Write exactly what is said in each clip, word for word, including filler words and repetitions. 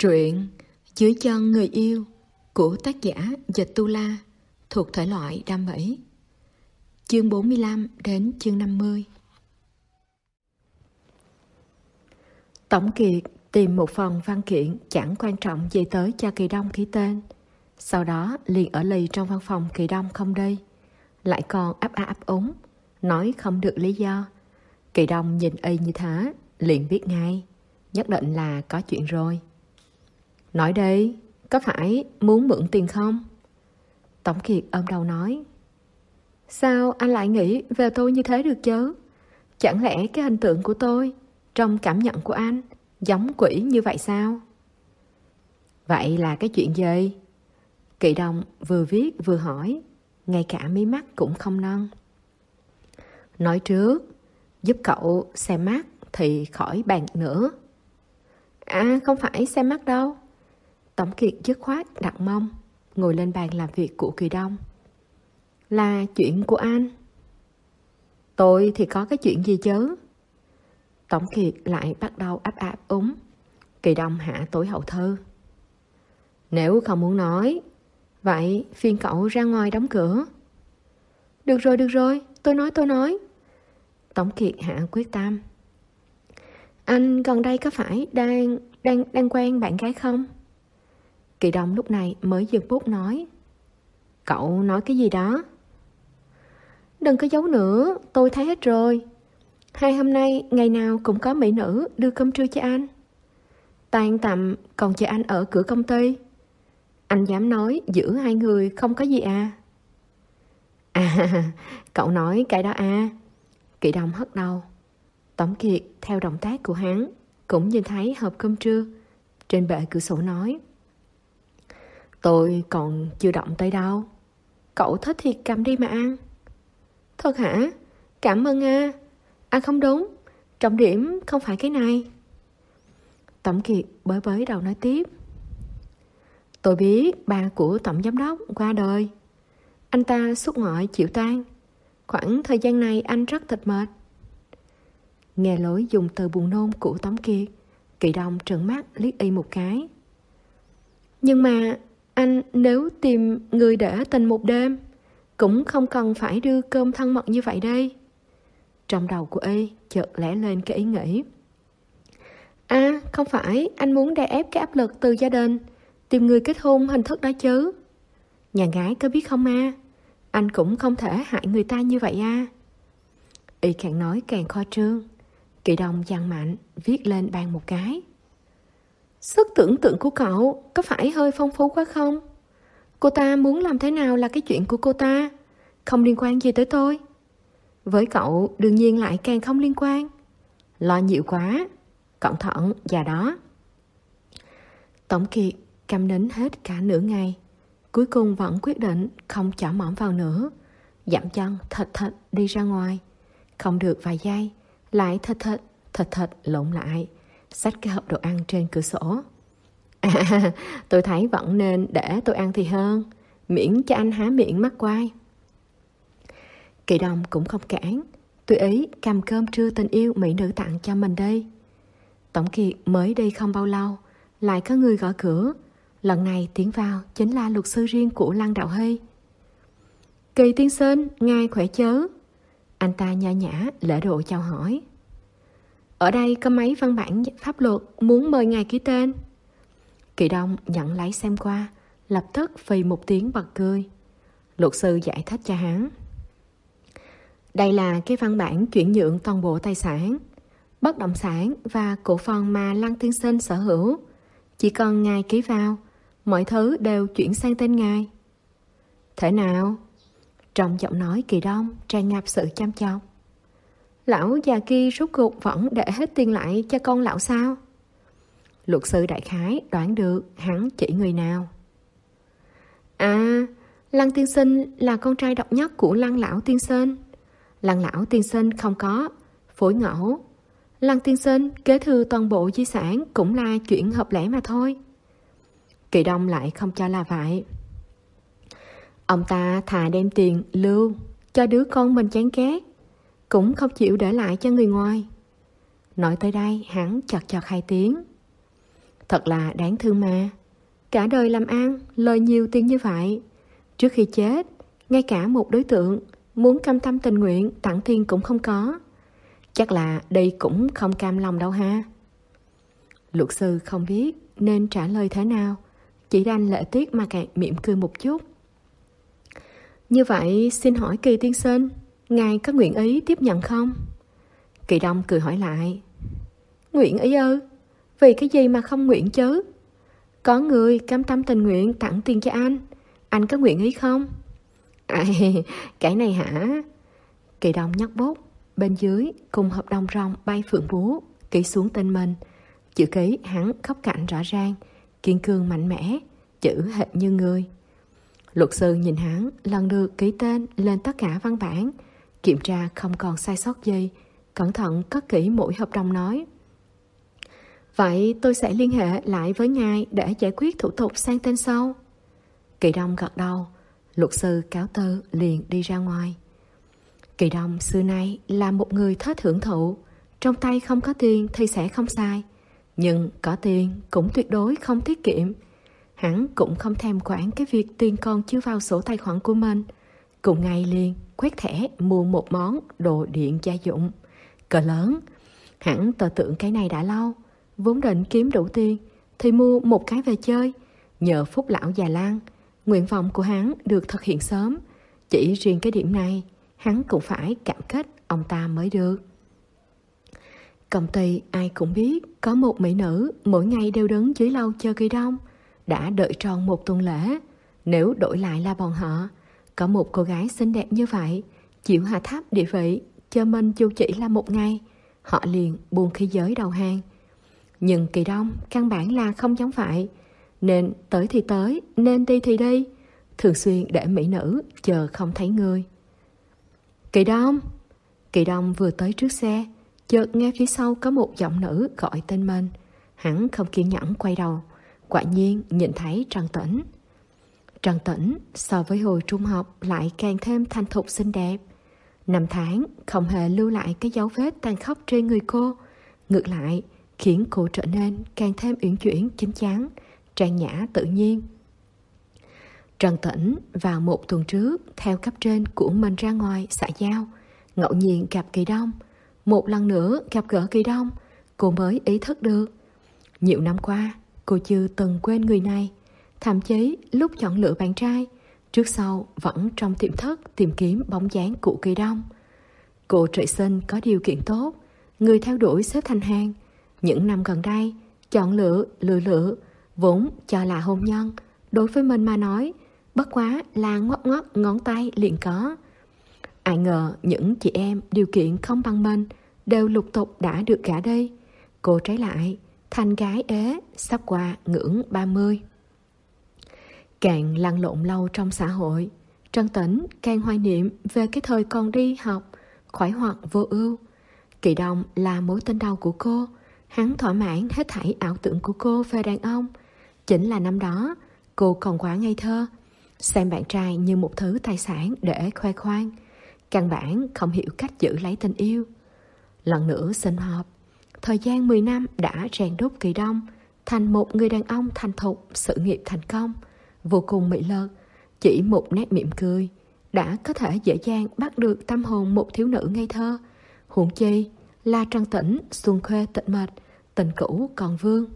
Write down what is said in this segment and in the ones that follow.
Truyện Dưới chân người yêu của tác giả Dịch Tu La thuộc thể loại đam mỹ. Chương bốn mươi lăm đến chương năm mươi. Tổng Kiệt tìm một phần văn kiện chẳng quan trọng gì tới cho Kỳ Đông ký tên. Sau đó liền ở lì trong văn phòng Kỳ Đông không đi. Lại còn ấp a ấp úng, nói không được lý do. Kỳ Đông nhìn y như thế, liền biết ngay, nhất định là có chuyện rồi. Nói đi, có phải muốn mượn tiền không? Tổng Kiệt ôm đầu nói. Sao anh lại nghĩ về tôi như thế được chứ? Chẳng lẽ cái hình tượng của tôi, trong cảm nhận của anh, giống quỷ như vậy sao? Vậy là cái chuyện gì? Kỳ Đông vừa viết vừa hỏi, ngay cả mí mắt cũng không nâng. Nói trước, giúp cậu xem mắt thì khỏi bàn nữa. À, không phải xem mắt đâu. Tổng Kiệt dứt khoát đặt mông, ngồi lên bàn làm việc của Kỳ Đông. Là chuyện của anh. Tôi thì có cái chuyện gì chứ? Tổng Kiệt lại bắt đầu áp áp úng. Kỳ Đông hạ tối hậu thư. Nếu không muốn nói, vậy phiền cậu ra ngoài đóng cửa. Được rồi, được rồi, tôi nói, tôi nói. Tổng Kiệt hạ quyết tâm. Anh gần đây có phải đang, đang, đang quen bạn gái không? Kỳ Đông lúc này mới dừng bút nói. Cậu nói cái gì đó? Đừng có giấu nữa, tôi thấy hết rồi. Hai hôm nay ngày nào cũng có mỹ nữ đưa cơm trưa cho anh. Tan tầm còn chờ anh ở cửa công ty. Anh dám nói giữa hai người không có gì à? À, cậu nói cái đó à? Kỳ Đông hất đầu. Tổng Kiệt theo động tác của hắn cũng nhìn thấy hộp cơm trưa trên bệ cửa sổ nói. Tôi còn chưa động tới đâu. Cậu thích thì cầm đi mà ăn. Thật hả? Cảm ơn à. À không đúng, trọng điểm không phải cái này. Tổng Kiệt bới bới đầu nói tiếp. Tôi biết ba của tổng giám đốc qua đời. Anh ta xuất ngoại chịu tang. Khoảng thời gian này anh rất thịt mệt. Nghe lối dùng từ buồn nôn của Tổng Kiệt, Kỳ Đông trợn mắt liếc y một cái. Nhưng mà anh nếu tìm người để tình một đêm, cũng không cần phải đưa cơm thân mật như vậy đây. Trong đầu của y chợt lẻ lên cái ý nghĩ. À, không phải anh muốn đè ép cái áp lực từ gia đình, tìm người kết hôn hình thức đó chứ. Nhà gái có biết không à? Anh cũng không thể hại người ta như vậy à. Y càng nói càng khoa trương. Kỳ Đông giằng mạnh viết lên bàn một cái. Sức tưởng tượng của cậu có phải hơi phong phú quá không? Cô ta muốn làm thế nào là cái chuyện của cô ta, không liên quan gì tới tôi. Với cậu đương nhiên lại càng không liên quan. Lo nhiều quá, cẩn thận già đó. Tổng Kiệt câm nín hết cả nửa ngày, cuối cùng vẫn quyết định không chỏ mỏm vào nữa. Dậm chân thịt thịt đi ra ngoài. Không được vài giây, lại thịt thịt thịt thịt lộn lại, xách cái hộp đồ ăn trên cửa sổ. À, tôi thấy vẫn nên để tôi ăn thì hơn, miễn cho anh há miệng mắc quai. Kỳ Đông cũng không cản, tùy ý cầm cơm trưa tình yêu mỹ nữ tặng cho mình đây. Tổng Kiệt mới đi không bao lâu, lại có người gõ cửa. Lần này tiến vào chính là luật sư riêng của Lăng Đạo Hy. Kỳ tiên sinh, ngài khỏe chớ? Anh ta nho nhã lễ độ chào hỏi. Ở đây có mấy văn bản pháp luật muốn mời ngài ký tên. Kỳ Đông nhận lấy xem qua, lập tức phì một tiếng bật cười. Luật sư giải thích cho hắn. Đây là cái văn bản chuyển nhượng toàn bộ tài sản, bất động sản và cổ phần mà Lăng tiên sinh sở hữu. Chỉ cần ngài ký vào, mọi thứ đều chuyển sang tên ngài. Thế nào? Trong giọng nói Kỳ Đông tràn ngập sự chăm chọc. Lão già kia rốt cuộc vẫn để hết tiền lại cho con lão sao? Luật sư đại khái đoán được hắn chỉ người nào. À, Lăng tiên sinh là con trai độc nhất của Lăng lão tiên sinh. Lăng lão tiên sinh không có phối ngẫu. Lăng tiên sinh kế thừa toàn bộ di sản cũng là chuyện hợp lẽ mà thôi. Kỳ Đông lại không cho là vậy. Ông ta thà đem tiền lưu cho đứa con mình chán ghét, cũng không chịu để lại cho người ngoài. Nói tới đây hắn chật chật hai tiếng. Thật là đáng thương mà. Cả đời làm ăn, lời nhiều tiền như vậy. Trước khi chết, ngay cả một đối tượng muốn cam tâm tình nguyện tặng tiền cũng không có. Chắc là đây cũng không cam lòng đâu ha. Luật sư không biết nên trả lời thế nào, chỉ đành lễ tiết mà cạn mỉm cười một chút. Như vậy xin hỏi Kỳ tiên sinh, ngài có nguyện ý tiếp nhận không? Kỳ Đông cười hỏi lại. Nguyện ý ư? Vì cái gì mà không nguyện chứ? Có người cam tâm tình nguyện tặng tiền cho anh, anh có nguyện ý không? À, cái này hả? Kỳ Đông nhấc bút, bên dưới cùng hợp đồng rồng bay phượng múa, ký xuống tên mình. Chữ ký hắn khóc cạnh rõ ràng, kiên cường mạnh mẽ, chữ hệt như người. Luật sư nhìn hắn lần lượt ký tên lên tất cả văn bản, kiểm tra không còn sai sót gì, cẩn thận cất kỹ mỗi hợp đồng nói. Vậy tôi sẽ liên hệ lại với ngài để giải quyết thủ tục sang tên sau. Kỳ Đông gật đầu, luật sư cáo từ liền đi ra ngoài. Kỳ Đông xưa nay là một người thích hưởng thụ, trong tay không có tiền thì sẽ không sai, nhưng có tiền cũng tuyệt đối không tiết kiệm. Hắn cũng không thèm quản cái việc tiền còn chưa vào sổ tài khoản của mình, cùng ngày liền quét thẻ mua một món đồ điện gia dụng cỡ lớn. Hắn tờ tượng cái này đã lâu, vốn định kiếm đủ tiền thì mua một cái về chơi. Nhờ phúc lão già Lan, nguyện vọng của hắn được thực hiện sớm. Chỉ riêng cái điểm này hắn cũng phải cảm kích ông ta mới được. Công ty ai cũng biết có một mỹ nữ mỗi ngày đều đứng dưới lầu chờ Kỳ Đông, đã đợi tròn một tuần lễ. Nếu đổi lại là bọn họ, có một cô gái xinh đẹp như vậy chịu hạ thấp địa vị chờ mình dù chỉ là một ngày, họ liền buông khí giới đầu hàng. Nhưng Kỳ Đông căn bản là không giống vậy, nên tới thì tới, nên đi thì đi, thường xuyên để mỹ nữ chờ không thấy người. Kỳ Đông! Kỳ Đông vừa tới trước xe, chợt nghe phía sau có một giọng nữ gọi tên mình. Hắn không kiên nhẫn quay đầu, quả nhiên nhìn thấy Trần Tĩnh. Trần Tĩnh so với hồi trung học lại càng thêm thanh thục xinh đẹp. Năm tháng không hề lưu lại cái dấu vết tàn khốc trên người cô, ngược lại khiến cô trở nên càng thêm uyển chuyển chín chắn, trang nhã tự nhiên. Trần Tĩnh vào một tuần trước theo cấp trên của mình ra ngoài xã giao, ngẫu nhiên gặp Kỳ Đông. Một lần nữa gặp gỡ Kỳ Đông, cô mới ý thức được nhiều năm qua cô chưa từng quên người này. Thậm chí lúc chọn lựa bạn trai, trước sau vẫn trong tiềm thức tìm kiếm bóng dáng của Kỳ Đông. Cô trời sinh có điều kiện tốt, người theo đuổi xếp thành hàng. Những năm gần đây, chọn lựa, lựa lựa, vốn cho là hôn nhân, đối với mình mà nói, bất quá là ngoắc ngoắc ngón tay liền có. Ai ngờ những chị em điều kiện không bằng mình đều lục tục đã được gả đi. Cô trái lại, thành gái ế, sắp qua ngưỡng ba mươi. Càng lăn lộn lâu trong xã hội, Trần Tĩnh càng hoài niệm về cái thời còn đi học, khoái hoạt vô ưu. Kỳ Đông là mối tình đầu của cô, hắn thỏa mãn hết thảy ảo tưởng của cô về đàn ông. Chính là năm đó, cô còn quá ngây thơ, xem bạn trai như một thứ tài sản để khoe khoang, căn bản không hiểu cách giữ lấy tình yêu. Lần nữa sinh hợp, thời gian mười năm đã rèn đúc Kỳ Đông thành một người đàn ông thành thục, sự nghiệp thành công, vô cùng mỹ lực. Chỉ một nét mỉm cười đã có thể dễ dàng bắt được tâm hồn một thiếu nữ ngây thơ, huống chi là Trần Tĩnh xuân khuê tịnh mịch, tình cũ còn vương.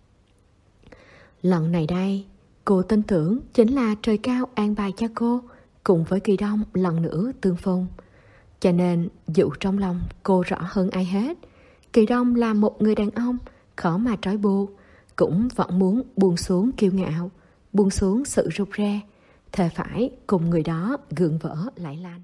Lần này đây, cô tin tưởng chính là trời cao an bài cho cô cùng với Kỳ Đông lần nữa tương phùng. Cho nên dù trong lòng cô rõ hơn ai hết, Kỳ Đông là một người đàn ông khó mà trói buộc, cũng vẫn muốn buông xuống kiêu ngạo, buông xuống sự rụt rè, thề phải cùng người đó gượng vỡ lại lành.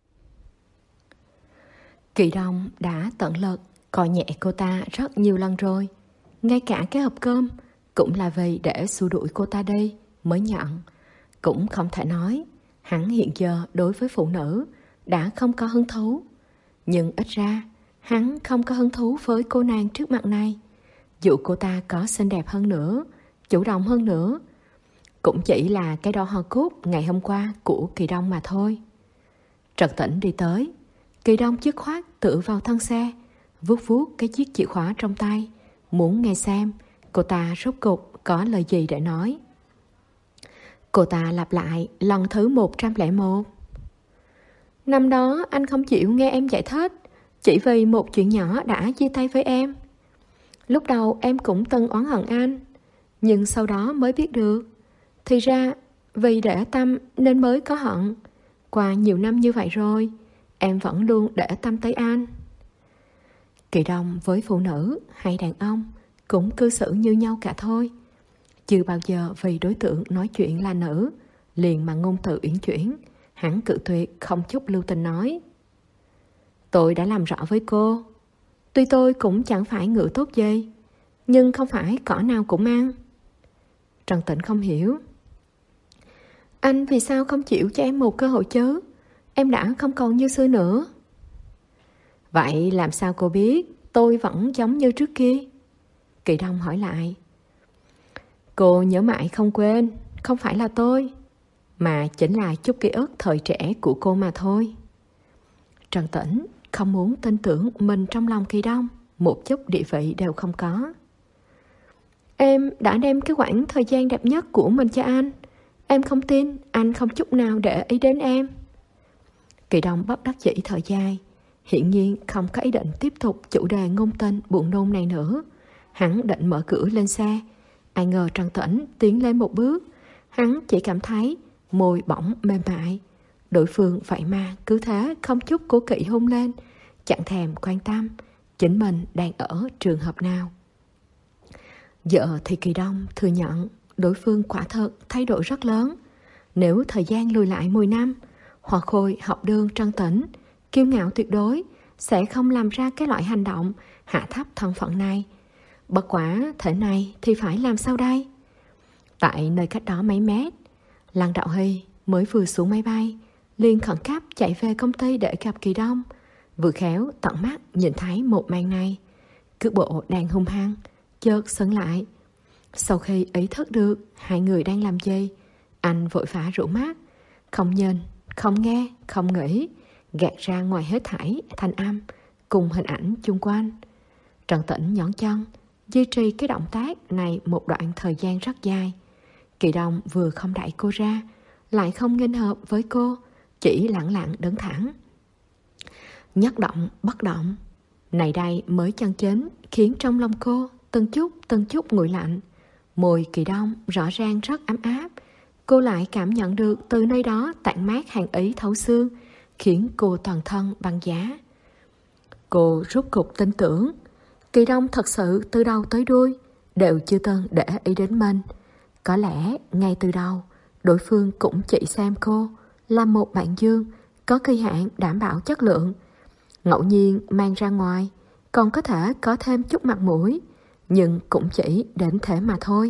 Kỳ Đông đã tận lực coi nhẹ cô ta rất nhiều lần rồi, ngay cả cái hộp cơm cũng là vì để xua đuổi cô ta đi mới nhận. Cũng không thể nói hắn hiện giờ đối với phụ nữ đã không có hứng thú, nhưng ít ra hắn không có hứng thú với cô nàng trước mặt này. Dù cô ta có xinh đẹp hơn nữa, chủ động hơn nữa, cũng chỉ là cái đo hoa cúc ngày hôm qua của Kỳ Đông mà thôi. Trần Tĩnh đi tới, Kỳ Đông dứt khoát tựa vào thân xe, vuốt vuốt cái chiếc chìa khóa trong tay, muốn nghe xem cô ta rốt cục có lời gì để nói. Cô ta lặp lại lần thứ một trăm lẻ một. Năm đó anh không chịu nghe em giải thích, chỉ vì một chuyện nhỏ đã chia tay với em. Lúc đầu em cũng từng oán hận anh, nhưng sau đó mới biết được, thì ra vì để tâm nên mới có hận. Qua nhiều năm như vậy rồi, em vẫn luôn để tâm tới anh. Kỳ Đông với phụ nữ hay đàn ông cũng cư xử như nhau cả thôi. Chưa bao giờ vì đối tượng nói chuyện là nữ liền mà ngôn từ uyển chuyển. Hắn cự tuyệt không chút lưu tình nói: Tôi đã làm rõ với cô, tuy tôi cũng chẳng phải ngựa tốt gì, nhưng không phải cỏ nào cũng ăn. Trần Tĩnh không hiểu. Anh vì sao không chịu cho em một cơ hội chứ? Em đã không còn như xưa nữa. Vậy làm sao cô biết tôi vẫn giống như trước kia? Kỳ Đông hỏi lại. Cô nhớ mãi không quên, không phải là tôi, mà chính là chút ký ức thời trẻ của cô mà thôi. Trần Tĩnh không muốn tin tưởng mình trong lòng Kỳ Đông một chút địa vị đều không có. Em đã đem cái quãng thời gian đẹp nhất của mình cho anh. Em không tin anh không chút nào để ý đến em. Kỳ Đông bất đắc dĩ thở dài, hiển nhiên không có ý định tiếp tục chủ đề ngôn tình buồn nôn này nữa. Hắn định mở cửa lên xe, ai ngờ Trần Tĩnh tiến lên một bước. Hắn chỉ cảm thấy môi bỏng mềm mại. Đối phương vậy mà cứ thế không chút cố kỵ hôn lên, chẳng thèm quan tâm chính mình đang ở trường hợp nào. Giờ thì Kỳ Đông thừa nhận đối phương quả thật thay đổi rất lớn. Nếu thời gian lùi lại mười năm, Hoa Khôi học đường Trân Tĩnh, kiêu ngạo tuyệt đối, sẽ không làm ra cái loại hành động hạ thấp thân phận này. Bất quả thế này thì phải làm sao đây? Tại nơi cách đó mấy mét, Lăng Đạo Hy mới vừa xuống máy bay, liền khẩn cấp chạy về công ty để gặp Kỳ Đông. Vừa khéo tận mắt nhìn thấy một màn này, cước bộ đang hung hăng chợt sững lại. Sau khi ý thức được hai người đang làm gì, anh vội vã rũ mắt, không nhìn, không nghe, không nghĩ, gạt ra ngoài hết thảy thanh âm cùng hình ảnh chung quanh. Trần Tĩnh nhón chân, duy trì cái động tác này một đoạn thời gian rất dài. Kỳ Đông vừa không đẩy cô ra, lại không nghênh hợp với cô, chỉ lặng lặng đứng thẳng, nhất động bất động. Này đây mới chân chính khiến trong lòng cô từng chút từng chút nguội lạnh. Môi Kỳ Đông rõ ràng rất ấm áp, cô lại cảm nhận được từ nơi đó tản mát hàn ý thấu xương, khiến cô toàn thân băng giá. Cô rút cục tin tưởng Kỳ Đông thật sự từ đầu tới đuôi đều chưa từng để ý đến mình. Có lẽ ngay từ đầu đối phương cũng chỉ xem cô là một bạn dương có kỳ hạn đảm bảo chất lượng, ngẫu nhiên mang ra ngoài còn có thể có thêm chút mặt mũi, nhưng cũng chỉ đến thế mà thôi.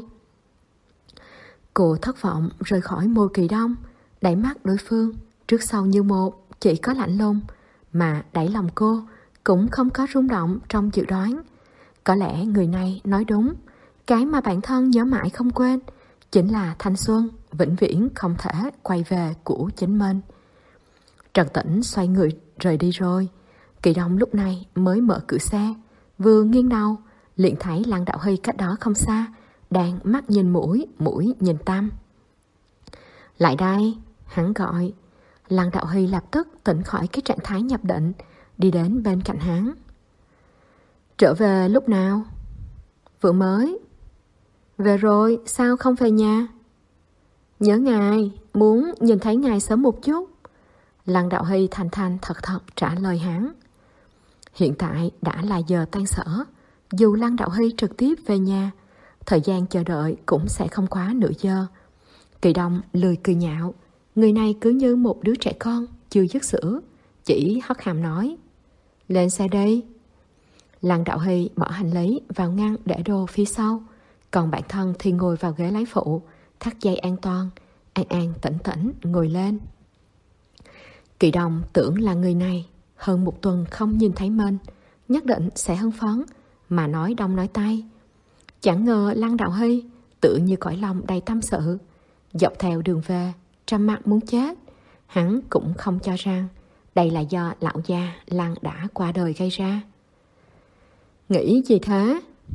Cô thất vọng rời khỏi môi Kỳ Đông, đẩy mắt đối phương trước sau như một chỉ có lạnh lùng, mà đẩy lòng cô cũng không có rung động trong dự đoán. Có lẽ người này nói đúng, cái mà bản thân nhớ mãi không quên chính là thanh xuân vĩnh viễn không thể quay về của chính mình. Trần Tĩnh xoay người rời đi rồi. Kỳ Đông lúc này mới mở cửa xe, vừa nghiêng đầu liền thấy Lăng Đạo Hy cách đó không xa đang mắt nhìn mũi, mũi nhìn tâm. Lại đây, hắn gọi. Lăng Đạo Hy lập tức tỉnh khỏi cái trạng thái nhập định, đi đến bên cạnh hắn. Trở về lúc nào? Vừa mới. Về rồi, sao không về nhà? Nhớ ngài, muốn nhìn thấy ngài sớm một chút. Lăng Đạo Hy thành thành thật thật trả lời hắn. Hiện tại đã là giờ tan sở, dù Lăng Đạo Hy trực tiếp về nhà, thời gian chờ đợi cũng sẽ không quá nửa giờ. Kỳ Đông lười cười nhạo, người này cứ như một đứa trẻ con chưa dứt sữa, chỉ hất hàm nói: Lên xe đi. Lăng Đạo Hy bỏ hành lý vào ngăn để đồ phía sau, còn bản thân thì ngồi vào ghế lái phụ, thắt dây an toàn, an an tĩnh tĩnh ngồi lên. Kỳ Đông tưởng là người này hơn một tuần không nhìn thấy mình, nhất định sẽ hưng phấn, mà nói đông nói tây. Chẳng ngờ Lăng Đạo Hy tự như cõi lòng đầy tâm sự. Dọc theo đường về, trầm mặc muốn chết. Hắn cũng không cho rằng đây là do lão già Lăng đã qua đời gây ra. Nghĩ gì thế?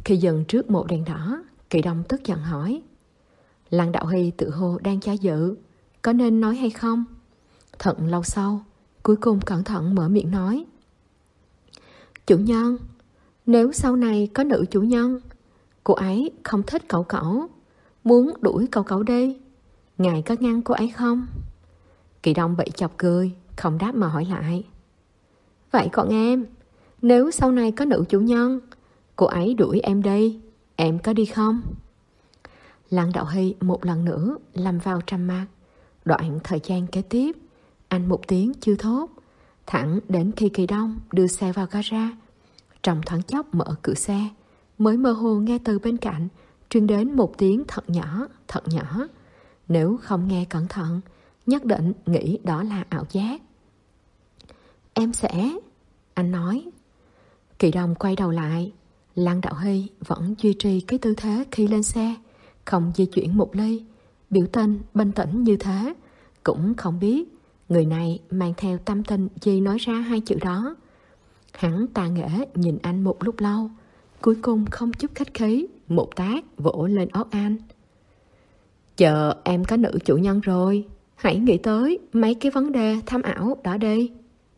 Khi dừng trước một đèn đỏ, Kỳ Đông tức giận hỏi: Lăng Đạo Hy tự hồ đang chá dự, có nên nói hay không? Thật lâu sau, cuối cùng cẩn thận mở miệng nói: Chủ nhân, nếu sau này có nữ chủ nhân, cô ấy không thích cậu cậu, muốn đuổi cậu cậu đi, ngài có ngăn cô ấy không? Kỳ Đông bị chọc cười, không đáp mà hỏi lại: Vậy còn em, nếu sau này có nữ chủ nhân, cô ấy đuổi em đi, em có đi không? Lăng Đạo Hy một lần nữa lâm vào trầm mặc. Đoạn thời gian kế tiếp, anh một tiếng chưa thốt, thẳng đến khi Kỳ Đông đưa xe vào gara. Trong thoáng chốc mở cửa xe, mới mơ hồ nghe từ bên cạnh truyền đến một tiếng thật nhỏ, thật nhỏ. Nếu không nghe cẩn thận, nhất định nghĩ đó là ảo giác. Em sẽ... Anh nói. Kỳ Đông quay đầu lại. Lăng Đạo Hy vẫn duy trì cái tư thế khi lên xe, không di chuyển một ly, biểu tình bình tĩnh như thế. Cũng không biết người này mang theo tâm tình gì nói ra hai chữ đó. Hắn tà nghệ nhìn anh một lúc lâu, cuối cùng không chút khách khí, một tát vỗ lên óc anh. Chờ em có nữ chủ nhân rồi, hãy nghĩ tới mấy cái vấn đề tham ảo đó đi.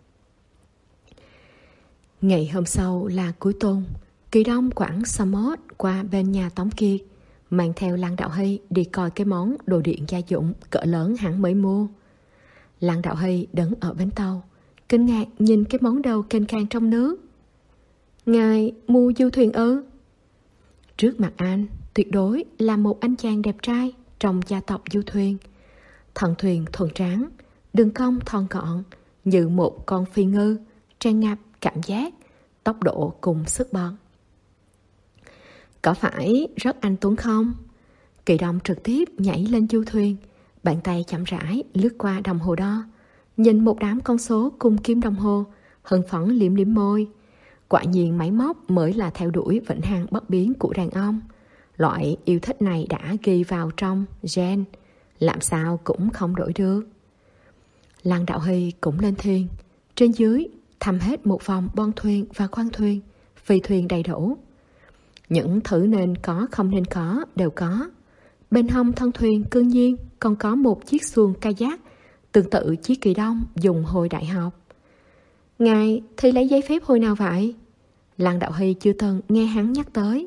Ngày hôm sau là cuối tuần, Kỳ Đông quẳng Samot qua bên nhà Tống Kiệt, mang theo Lăng Đạo Hy đi coi cái món đồ điện gia dụng cỡ lớn hắn mới mua. Lăng Đạo Hy đứng ở bến tàu, kinh ngạc nhìn cái món đồ kênh can trong nước. Ngài mua du thuyền ư? Trước mặt anh tuyệt đối là một anh chàng đẹp trai trong gia tộc du thuyền. Thân thuyền thuần trắng, đường cong thon gọn như một con phi ngư, tràn ngập cảm giác, tốc độ cùng sức bật. Có phải rất anh tuấn không? Kỳ Đông trực tiếp nhảy lên du thuyền, bàn tay chậm rãi lướt qua đồng hồ đo, nhìn một đám con số cùng kim đồng hồ, hưng phấn liếm liếm môi. Quả nhiên máy móc mới là theo đuổi vĩnh hằng bất biến của đàn ông. Loại yêu thích này đã ghi vào trong gen, làm sao cũng không đổi được. Lăng Đạo Hy cũng lên thuyền, trên dưới thăm hết một vòng bon thuyền và khoang thuyền, phi thuyền đầy đủ. Những thứ nên có không nên có đều có. Bên hông thân thuyền cương nhiên còn có một chiếc xuồng kayak, tương tự chiếc Kỳ Đông dùng hồi đại học. Ngài thì lấy giấy phép hồi nào vậy? Lăng Đạo Hy chưa từng nghe hắn nhắc tới.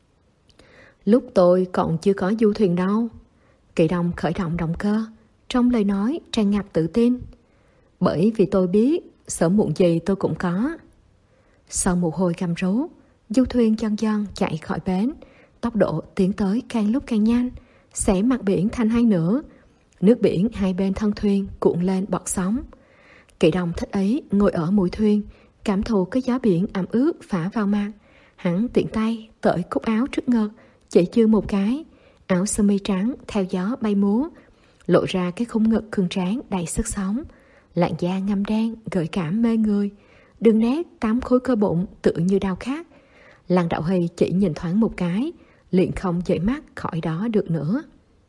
Lúc tôi còn chưa có du thuyền đâu. Kỳ Đông khởi động động cơ, trong lời nói tràn ngập tự tin. Bởi vì tôi biết sớm muộn gì tôi cũng có. Sau một hồi gầm rú, du thuyền dần dần chạy khỏi bến, tốc độ tiến tới càng lúc càng nhanh, xẻ mặt biển thành hai nửa. Nước biển hai bên thân thuyền cuộn lên bọt sóng. Kỳ Đông thích ý ngồi ở mũi thuyền, cảm thụ cái gió biển ẩm ướt phả vào mặt. Hắn tiện tay cởi cúc áo trước ngực, chỉ chưa một cái, áo sơ mi trắng theo gió bay múa, lộ ra cái khung ngực cường tráng đầy sức sống, làn da ngăm đen gợi cảm mê người, đường nét tám khối cơ bụng tựa như đao khắc. Lăng Đạo Hy chỉ nhìn thoáng một cái, liền không dậy mắt khỏi đó được nữa.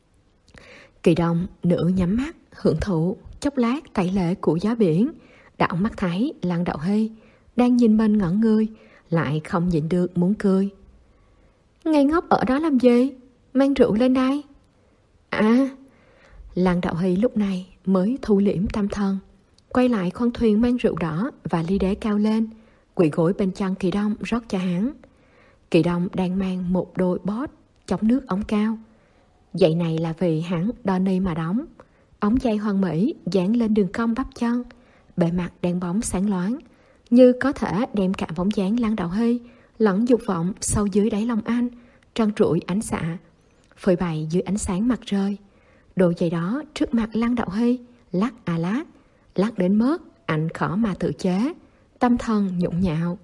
Kỳ Đông nửa nhắm mắt hưởng thụ chốc lát tẩy lệ của gió biển, đảo mắt thấy Lăng Đạo Hy đang nhìn mình ngẩn người, lại không nhịn được muốn cười. Ngây ngốc ở đó làm gì? Mang rượu lên đây. À, Lăng Đạo Hy lúc này mới thu liễm tâm thần, quay lại khoang thuyền mang rượu đỏ và ly đế cao lên, quỳ gối bên chân Kỳ Đông rót cho hắn. Kỳ Đông đang mang một đôi bót chống nước ống cao. Giày này là vì hắn Donny mà đóng. Ống dây hoàn mỹ dán lên đường cong bắp chân, bề mặt đen bóng sáng loáng, như có thể đem cả bóng dáng Lăng Đạo Hy lẫn dục vọng sâu dưới đáy lòng anh trơn trụi ánh xạ, phơi bày dưới ánh sáng mặt trời. Đôi giày đó trước mặt Lăng Đạo Hy lắc à lắc, lắc đến mức anh khó mà tự chế, tâm thần nhộn nhạo.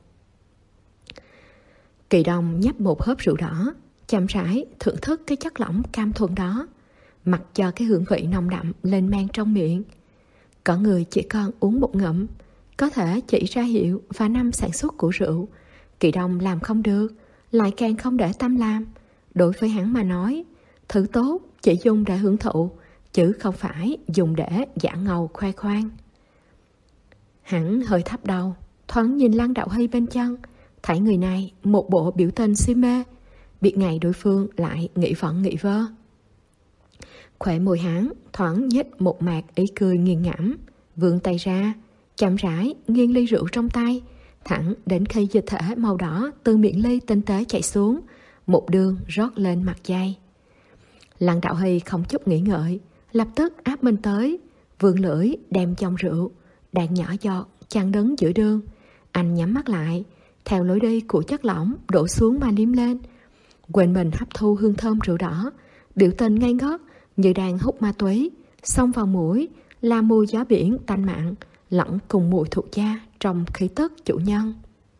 Kỳ Đông nhấp một hớp rượu đỏ, chậm rãi thưởng thức cái chất lỏng cam thuần đó, mặc cho cái hương vị nồng đậm lên men trong miệng. Có người chỉ cần uống một ngụm có thể chỉ ra hiệu và năm sản xuất của rượu. Kỳ Đông làm không được, lại càng không để tâm làm. Đối với hắn mà nói, thứ tốt chỉ dùng để hưởng thụ, chứ không phải dùng để giả ngầu khoe khoang. Hắn hơi thấp đầu, thoáng nhìn Lăng Đạo Hy bên chân, thấy người này một bộ biểu tình si mê, biết ngày đối phương lại nghĩ vẫn nghĩ vơ. Khóe môi hắn thoáng nhếch một mạc ý cười nghiền ngẫm, vươn tay ra, chậm rãi nghiêng ly rượu trong tay, thẳng đến khi dịch thể màu đỏ từ miệng ly tinh tế chảy xuống, một đường rót lên mặt dây. Lăng Đạo Hy không chút nghĩ ngợi, lập tức áp mình tới, vươn lưỡi đem trong rượu, đang nhỏ giọt chăn đứng giữa đường. Anh nhắm mắt lại, theo lối đi của chất lỏng đổ xuống mà liếm lên, quên mình hấp thu hương thơm rượu đỏ, biểu tình ngây ngất như đang hút ma túy, xông vào mũi là mùi gió biển tanh mặn lẫn cùng mùi thuộc da trong khí tức chủ nhân.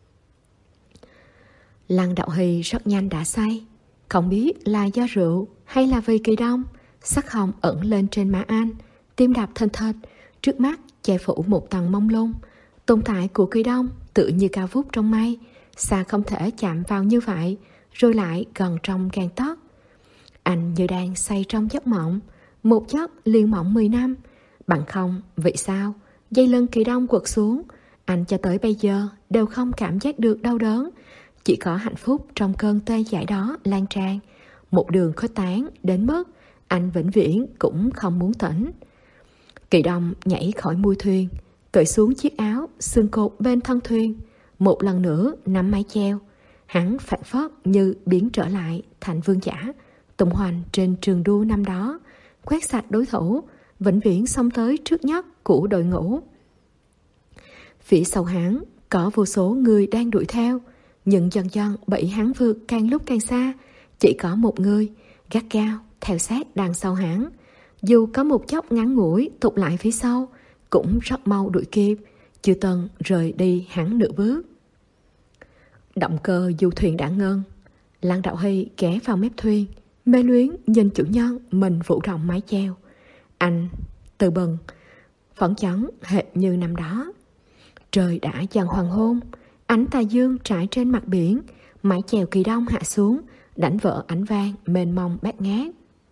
Lăng Đạo Hy rất nhanh đã say, không biết là do rượu hay là vì Kỳ Đông, sắc hồng ẩn lên trên má anh, tim đập thình thịch, trước mắt che phủ một tầng mông lung. Tồn tại của Kỳ Đông tự như cao vút trong mây, xa không thể chạm vào như vậy, rồi lại gần trong gang tấc. Anh như đang say trong giấc mộng, một giấc liền mộng mười năm. Bằng không, vì sao dây lưng Kỳ Đông quật xuống, anh cho tới bây giờ đều không cảm giác được đau đớn, chỉ có hạnh phúc trong cơn tê dại đó lan tràn, một đường khuếch tán đến mức anh vĩnh viễn cũng không muốn tỉnh. Kỳ Đông nhảy khỏi mui thuyền, cởi xuống chiếc áo xương cột bên thân thuyền, một lần nữa nắm mái chèo. Hắn phản phất như biến trở lại thành vương giả tung hoành trên trường đua năm đó, quét sạch đối thủ, vĩnh viễn xông tới trước nhất của đội ngũ. Phía sau hắn có vô số người đang đuổi theo, nhưng dần dần bị hắn vượt càng lúc càng xa. Chỉ có một người gắt gao theo sát đằng sau hắn, dù có một chốc ngắn ngủi tụt lại phía sau, cũng rất mau đuổi kịp, chưa từng rời đi hắn nửa bước. Động cơ du thuyền đã ngưng, Lăng Đạo Hy ghé vào mép thuyền, mê luyến nhìn chủ nhân mình vũ động mái chèo. Anh từ bừng, phấn chấn hệt như năm đó. Trời đã dần hoàng hôn, ánh tà dương trải trên mặt biển, mái chèo Kỳ Đông hạ xuống, đánh vỡ ánh vàng mênh mông bát ngát.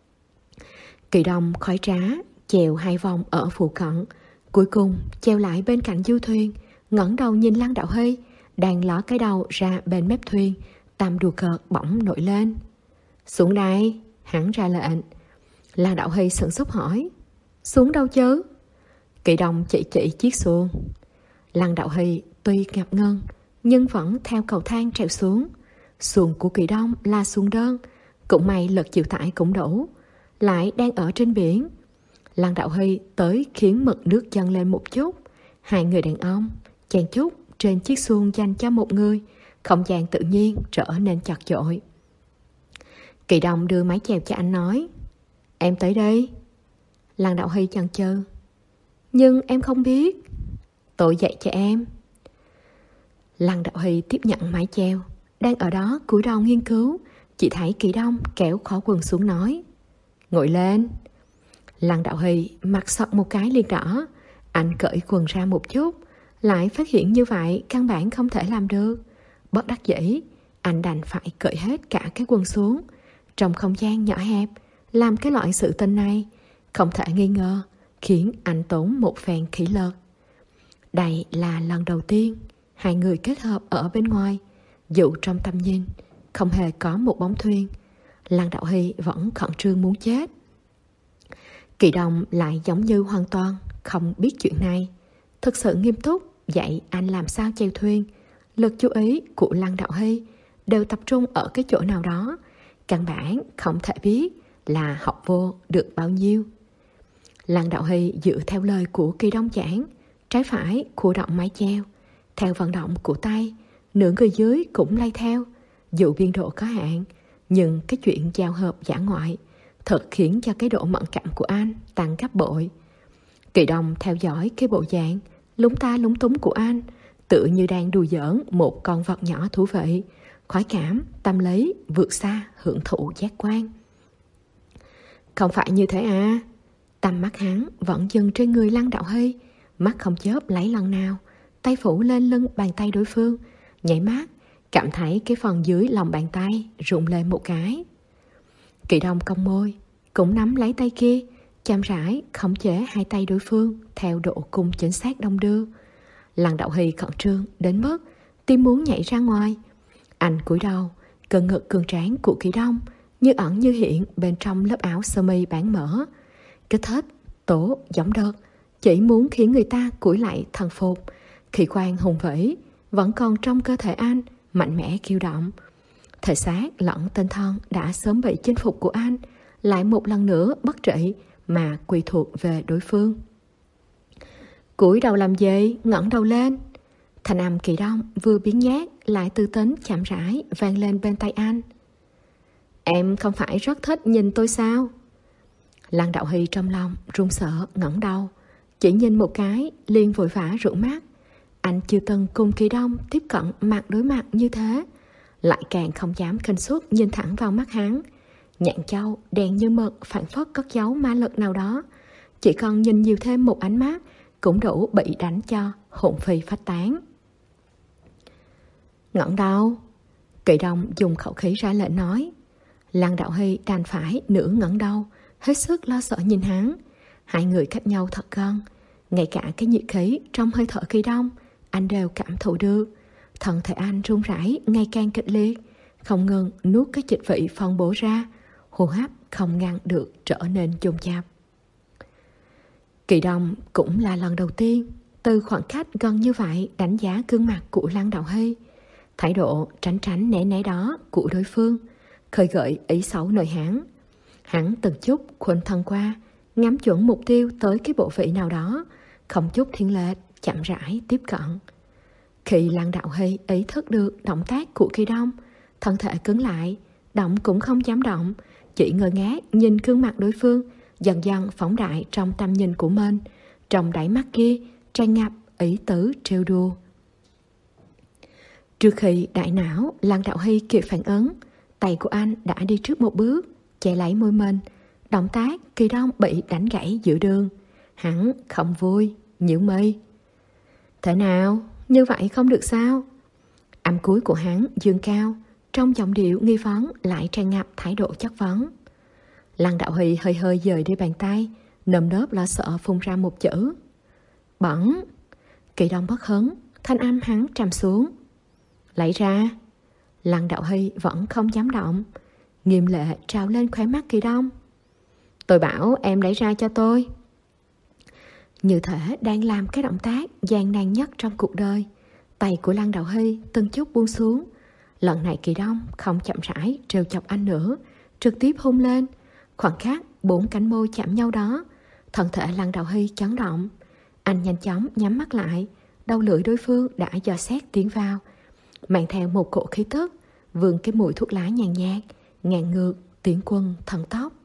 Kỳ Đông khói trá chèo hai vòng ở phụ cận, cuối cùng treo lại bên cạnh du thuyền, ngẩng đầu nhìn Lăng Đạo Hy đang ló cái đầu ra bên mép thuyền, tâm đùa cợt bỗng nổi lên. Xuống đây, hắn ra lệnh. Lăng Đạo Hy sửng sốt hỏi, xuống đâu chứ? Kỳ Đông chỉ chỉ chiếc xuồng. Lăng Đạo Hy tuy ngập ngừng nhưng vẫn theo cầu thang trèo xuống. Xuồng của Kỳ Đông là xuồng đơn, cũng may lực chịu tải cũng đủ, lại đang ở trên biển. Lăng Đạo Hy tới khiến mực nước dâng lên một chút. Hai người đàn ông chen chúc trên chiếc xuồng dành cho một người, không gian tự nhiên trở nên chật chội. Kỳ Đông đưa mái chèo cho anh nói, em tới đây. Lăng Đạo Hy chần chừ, nhưng em không biết. Tôi dạy cho em. Lăng Đạo Hy tiếp nhận mái chèo, đang ở đó cúi đầu nghiên cứu, chỉ thấy Kỳ Đông kéo khóa quần xuống nói, ngồi lên. Lăng Đạo Hy mặt sọc một cái liền đỏ. Anh cởi quần ra một chút, lại phát hiện như vậy căn bản không thể làm được. Bất đắc dĩ, anh đành phải cởi hết cả cái quần xuống. Trong không gian nhỏ hẹp, làm cái loại sự tình này không thể nghi ngờ khiến anh tốn một phen khí lực. Đây là lần đầu tiên hai người kết hợp ở bên ngoài, dù trong tầm nhìn không hề có một bóng thuyền. Lăng Đạo Hy vẫn khẩn trương muốn chết. Kỳ Đông lại giống như hoàn toàn không biết chuyện này, thực sự nghiêm túc dạy anh làm sao chèo thuyền. Lực chú ý của Lăng Đạo Hy đều tập trung ở cái chỗ nào đó, căn bản không thể biết là học vô được bao nhiêu. Lăng Đạo Hy dựa theo lời của Kỳ Đông giảng, trái phải khu động mái chèo, theo vận động của tay, nửa người dưới cũng lay theo. Dù biên độ có hạn, nhưng cái chuyện giao hợp dã ngoại thật khiến cho cái độ mẫn cảm của anh tăng gấp bội. Kỳ Đông theo dõi cái bộ dạng lúng ta lúng túng của anh, tự như đang đùa giỡn một con vật nhỏ thú vị, khoái cảm, tâm lý vượt xa hưởng thụ giác quan. Không phải như thế à? Tầm mắt hắn vẫn dừng trên người Lăng Đạo Hy, mắt không chớp lấy lần nào, tay phủ lên lưng bàn tay đối phương, nhảy mắt cảm thấy cái phần dưới lòng bàn tay rụng lên một cái. Kỳ Đông cong môi, cũng nắm lấy tay kia, chậm rãi khống chế hai tay đối phương theo độ cung chính xác đông đưa. Lăng Đạo Hy khẩn trương đến mức tim muốn nhảy ra ngoài. Anh cúi đầu, Cơn ngực cường tráng của Kỳ Đông như ẩn như hiện bên trong lớp áo sơ mi bán mở. Kích thích, tố, giống đợt, chỉ muốn khiến người ta cúi lại thần phục. Khí quan hùng vĩ vẫn còn trong cơ thể anh, mạnh mẽ kiêu động. Thể xác lẫn tinh thần đã sớm bị chinh phục của anh, lại một lần nữa bất trị mà quy thuộc về đối phương. Cúi đầu làm gì, ngẩng đầu lên. Thanh âm Kỳ Đông vừa biến nhát lại tư tính chậm rãi vang lên bên tai anh. Em không phải rất thích nhìn tôi sao? Lăng Đạo Hy trong lòng run sợ ngẩng đầu, chỉ nhìn một cái liền vội vã rũ mắt. Anh chưa từng cùng Kỳ Đông tiếp cận mặt đối mặt như thế, lại càng không dám khinh suất nhìn thẳng vào mắt hắn. Nhạn châu đen như mực phảng phất cất giấu ma lực nào đó, chỉ cần nhìn nhiều thêm một ánh mắt cũng đủ bị đánh cho hồn phi phách tán. Ngẩng đầu. Kỳ Đông dùng khẩu khí ra lệnh nói. Lăng Đạo Hy đành phải nửa ngẩng đầu, hết sức lo sợ nhìn hắn. Hai người cách nhau thật gần, ngay cả cái nhiệt khí trong hơi thở Kỳ Đông anh đều cảm thụ được. Thân thể anh run rẩy ngày càng kịch liệt, không ngừng nuốt cái dịch vị phân bố ra, hô hấp không ngăn được trở nên dồn dập. Kỳ Đông cũng là lần đầu tiên từ khoảng cách gần như vậy đánh giá gương mặt của Lăng Đạo Hy. Thái độ tránh tránh né né đó của đối phương khơi gợi ý xấu nơi hắn. Hắn từng chút khuẩn thân qua, ngắm chuẩn mục tiêu tới cái bộ vị nào đó, không chút thiên lệch, chậm rãi tiếp cận. Khi Lăng Đạo Hy ý thức được động tác của Kỳ Đông, thân thể cứng lại, động cũng không dám động, chỉ ngơ ngác nhìn gương mặt đối phương dần dần phóng đại trong tầm nhìn của mình. Trong đáy mắt kia tràn ngập ý tứ trêu đùa. Trước khi đại não Lăng Đạo Hy kịp phản ứng, tay của anh đã đi trước một bước, che lấy môi mình. Động tác Kỳ Đông bị đánh gãy giữa đường. Hắn không vui, nhíu mi. Thế nào, như vậy không được sao? Âm cuối của hắn dương cao, trong giọng điệu nghi vấn lại tràn ngập thái độ chất vấn. Lăng Đạo Hy hơi hơi dời đi bàn tay, nơm nớp lo sợ phun ra một chữ. Bẩn. Kỳ Đông bất hứng, thanh âm hắn trầm xuống. Lấy ra. Lăng Đạo Hy vẫn không dám động, nghiêm lệ trào lên khóe mắt Kỳ Đông. Tôi bảo em lấy ra cho tôi. Như thể đang làm cái động tác gian nan nhất trong cuộc đời, tay của Lăng Đạo Hy từng chút buông xuống. Lần này Kỳ Đông không chậm rãi trêu chọc anh nữa, trực tiếp hôn lên. Khoảng khắc bốn cánh môi chạm nhau đó, thân thể Lăng Đạo Hy chấn động. Anh nhanh chóng nhắm mắt lại, đầu lưỡi đối phương đã dò xét tiến vào, mang theo một cỗ khí tức, vươn cái mùi thuốc lá nhàn nhạt, ngàn ngược, tiến quân thần tốc.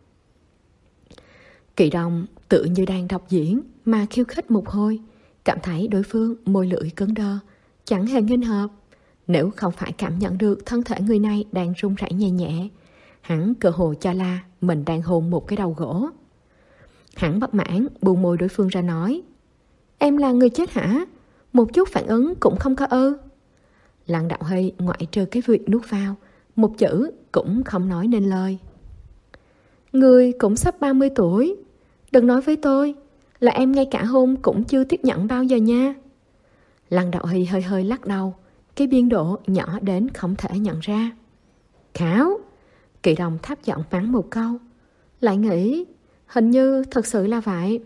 Kỳ Đông tự như đang đọc diễn mà khiêu khích một hồi, cảm thấy đối phương môi lưỡi cứng đơ, chẳng hề nghênh hợp. Nếu không phải cảm nhận được thân thể người này đang run rẩy nhẹ nhẹ, hắn cơ hồ cho là mình đang hôn một cái đầu gỗ. Hắn bất mãn buông môi đối phương ra nói. Em là người chết hả? Một chút phản ứng cũng không có ư? Lăng Đạo Hy ngoại trừ cái việc nuốt vào, một chữ cũng không nói nên lời. Người cũng sắp ba mươi tuổi, đừng nói với tôi là em ngay cả hôn cũng chưa tiếp nhận bao giờ nha. Lăng Đạo Hy hơi hơi lắc đầu, cái biên độ nhỏ đến không thể nhận ra. Kháo. Kỳ Đông thấp giọng mắng một câu, lại nghĩ hình như thật sự là vậy.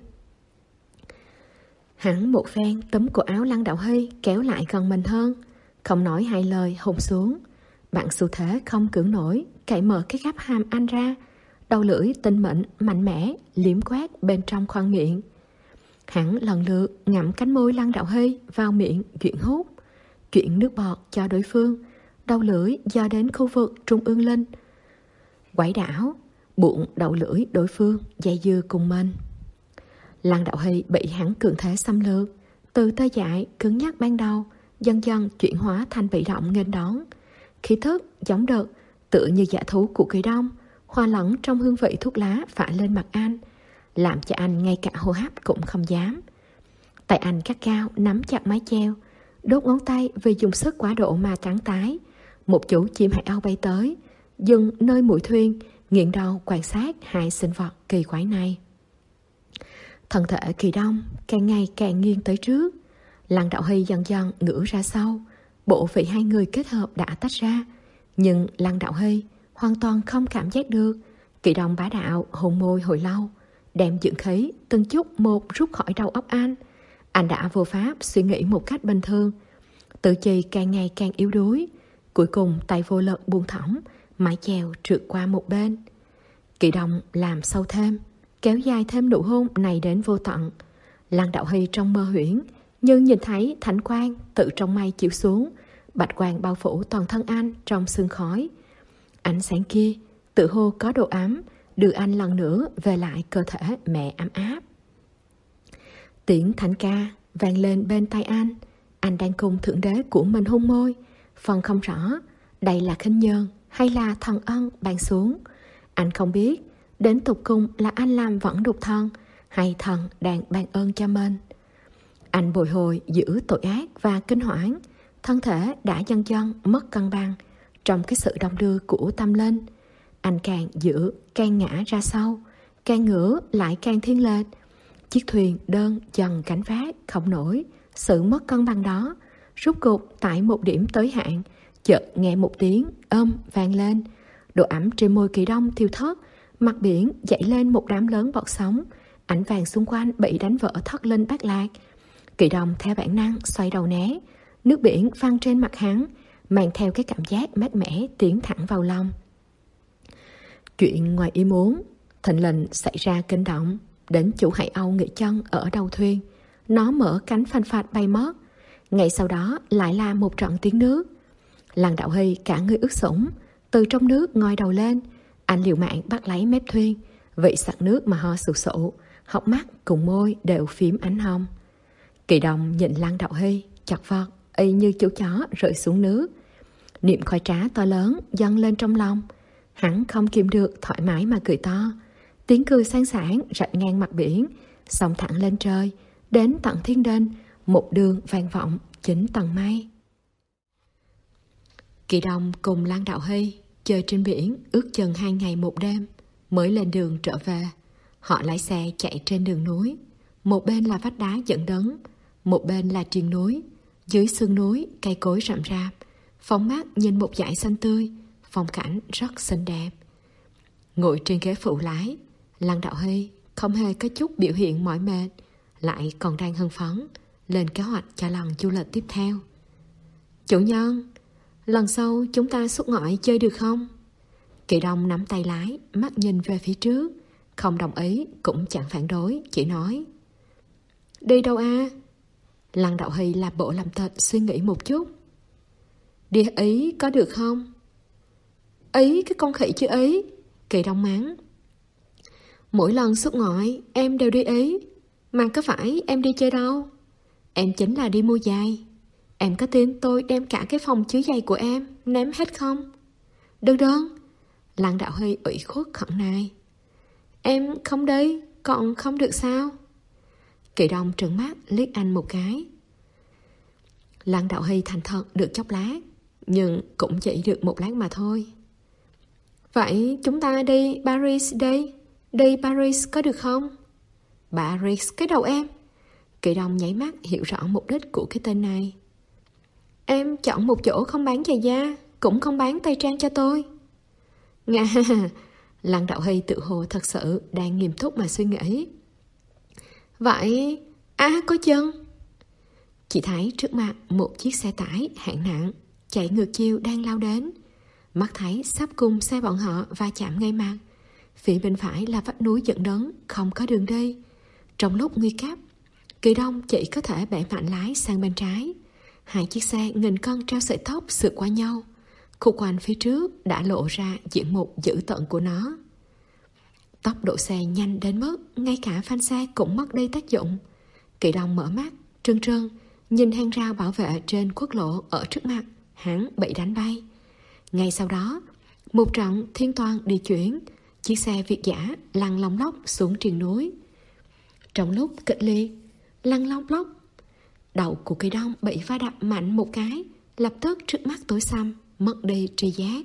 Hắn một phen túm cổ áo Lăng Đạo Hy kéo lại gần mình hơn, không nói hai lời hôn xuống. Bạn xu thế không cưỡng nổi, cậy mở cái gắp hàm anh ra, đầu lưỡi tinh mịn mạnh mẽ liếm quét bên trong khoang miệng. Hắn lần lượt ngậm cánh môi Lăng Đạo Hy vào miệng chuyển hút, chuyển nước bọt cho đối phương, đầu lưỡi do đến khu vực trung ương linh, quẩy đảo buộng đầu lưỡi đối phương dây dưa cùng mình. Lăng Đạo Hy bị hắn cường thế xâm lược, từ tê dại cứng nhắc ban đầu dần dần chuyển hóa thành bị động nghênh đón. Khí thức giống đợt tựa như dạ thú của Kỳ Đông, hòa lẫn trong hương vị thuốc lá phả lên mặt anh, làm cho anh ngay cả hô hấp cũng không dám. Tay anh gắt gao nắm chặt mái cheo, đốt ngón tay vì dùng sức quá độ mà trắng tái. Một chú chim hải âu bay tới, dừng nơi mũi thuyền, nghiêng đầu quan sát hai sinh vật kỳ quái này. Thân thể Kỳ Đông càng ngày càng nghiêng tới trước. Lăng Đạo Hy dần dần ngửa ra sau, bộ vị hai người kết hợp đã tách ra, Nhưng Lăng Đạo Hy hoàn toàn không cảm giác được. Kỳ Đông bá đạo hôn môi hồi lâu, đem dưỡng khí từng chút một rút khỏi đầu óc anh. Anh đã vô pháp suy nghĩ một cách bình thường. Tự chi càng ngày càng yếu đuối. Cuối cùng tay vô lực buông thõng, mái chèo trượt qua một bên. Kỳ Đông làm sâu thêm, kéo dài thêm nụ hôn này đến vô tận. Lăng Đạo Hy trong mơ huyễn như nhìn thấy thánh quang tự trong mây chiếu xuống, bạch quang bao phủ toàn thân anh trong sương khói. Ánh sáng kia tự hồ có độ ấm, đưa anh lần nữa về lại cơ thể mẹ ấm áp. Tiếng thánh ca vang lên bên tai anh. Anh đang cùng thượng đế của mình hôn môi. Phần không rõ đây là khinh nhờn hay là thần ân ban xuống. Anh không biết đến tục cùng là anh làm vẫn đục thân hay thần đang ban ơn cho mình. Anh bồi hồi giữa tội ác và kinh hoảng. Thân thể đã dần dần mất cân bằng trong cái sự đông đưa của tâm linh. Anh càng giữ càng ngã ra sau, càng ngửa lại càng thiên lệch. Chiếc thuyền đơn dần gánh vác không nổi sự mất cân bằng đó. Rút cục tại một điểm tới hạn, chợt nghe một tiếng ôm vang lên. Độ ẩm trên môi Kỳ Đông thiêu thớt, mặt biển dậy lên một đám lớn bọt sóng. Ánh vàng xung quanh bị đánh vỡ thất linh bát lạc. Kỳ Đông theo bản năng xoay đầu né. Nước biển văng trên mặt hắn, mang theo cái cảm giác mát mẻ tiến thẳng vào lòng. Chuyện ngoài ý muốn, thình lình xảy ra kinh động. Đến chủ Hải Âu nghỉ chân ở đầu thuyền. Nó mở cánh phanh phạch bay mất. Ngay sau đó lại là một trận tiếng nước. Lăng Đạo Hy cả người ướt sũng, từ trong nước ngoi đầu lên. Anh liều mạng bắt lấy mép thuyền, vị sặc nước mà ho sù sụ, hốc mắt cùng môi đều phím ánh hồng. Kỳ Đông nhìn Lăng Đạo Hy chật vật y như chú chó rơi xuống nước. Niệm khoái trá to lớn dâng lên trong lòng. Hắn không kìm được thoải mái mà cười to. Tiếng cười sáng sảng rạch ngang mặt biển, xông thẳng lên trời, đến tận thiên đên, một đường vang vọng chín tầng mây. Kỳ Đông cùng Lăng Đạo Hy chơi trên biển ước chừng hai ngày một đêm mới lên đường trở về. Họ lái xe chạy trên đường núi. Một bên là vách đá dẫn đấn, một bên là triền núi. Dưới sườn núi cây cối rậm rạp, phóng mắt nhìn một dải xanh tươi, phong cảnh rất xinh đẹp. Ngồi trên ghế phụ lái, Lăng Đạo Hy không hề có chút biểu hiện mỏi mệt, lại còn đang hưng phấn lên kế hoạch cho lần du lịch tiếp theo. Chủ nhân, lần sau chúng ta xuất ngoại chơi được không? Kỳ Đông nắm tay lái, mắt nhìn về phía trước, không đồng ý cũng chẳng phản đối, chỉ nói: Đi đâu a? Lăng Đạo Hy làm bộ làm tật suy nghĩ một chút. Đi Ý có được không? Ý cái con khỉ chứ Ý. Kỳ Đông mắng: Mỗi lần xuất ngoại em đều đi Ý, mà có phải em đi chơi đâu. Em chính là đi mua giày. Em có tin tôi đem cả cái phòng chứa giày của em ném hết không? Đừng đừng. Lăng Đạo Hy ủy khuất khẩn nài: Em không đi, còn không được sao? Kỳ Đông trừng mắt liếc anh một cái. Lăng Đạo Hy thành thật được chốc lát, nhưng cũng chỉ được một lát mà thôi. Vậy chúng ta đi Paris đi. Đi Paris có được không? Paris cái đầu em. Kỳ Đông nháy mắt hiểu rõ mục đích của cái tên này. Em chọn một chỗ không bán giày da, cũng không bán tây trang cho tôi. Nga. Lăng Đạo Hy tự hồ thật sự đang nghiêm túc mà suy nghĩ. Vậy, à có chân. Chỉ thấy trước mặt một chiếc xe tải hạng nặng chạy ngược chiều đang lao đến. Mắt thấy sắp cùng xe bọn họ va chạm ngay mặt. Phía bên phải là vách núi dẫn đấn, không có đường đi. Trong lúc nguy cấp, Kỳ Đông chỉ có thể bẻ mạnh lái sang bên trái. Hai chiếc xe nghìn cân treo sợi tóc sượt qua nhau. Khúc quanh phía trước đã lộ ra diện mục dữ tợn của nó. Tốc độ xe nhanh đến mức ngay cả phanh xe cũng mất đi tác dụng. Kỳ Đông mở mắt trân trân nhìn hàng rào bảo vệ trên quốc lộ ở trước mặt. Hắn bị đánh bay. Ngay sau đó, một trận thiên toan đi chuyển, chiếc xe Việt giả lăn lông lốc xuống triền núi. Trong lúc kịch liệt lăn lông lốc, đầu của Kỳ Đông bị va đập mạnh một cái, lập tức trước mắt tối sầm, mất đi tri giác.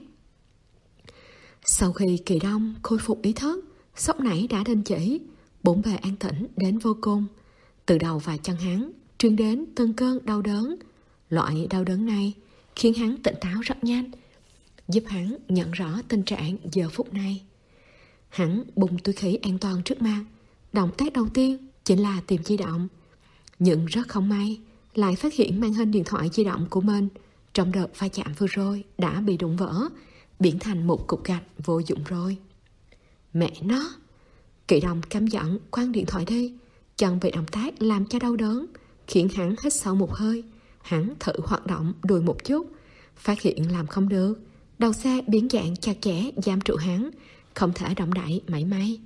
Sau khi Kỳ Đông khôi phục ý thức, sốc nảy đã đình chỉ, bốn bề an tĩnh đến vô cùng. Từ đầu và chân hắn truyền đến từng cơn đau đớn. Loại đau đớn này khiến hắn tỉnh táo rất nhanh. giúp hắn nhận rõ tình trạng giờ phút này. Hắn bung túi khí an toàn trước mặt. Động tác đầu tiên chính là tìm di động. Nhưng rất không may, lại phát hiện màn hình điện thoại di động của mình trong đợt va chạm vừa rồi đã bị đụng vỡ, biến thành một cục gạch vô dụng rồi. Mẹ nó! Kỵ Đồng căm giận quăng điện thoại đi. Chân bị động tác làm cho đau đớn, khiến hắn hít sâu một hơi. Hắn thử hoạt động đùi một chút, phát hiện làm không được. Đầu xe biến dạng chặt chẽ giam trụ hắn, không thể động đậy mảy may.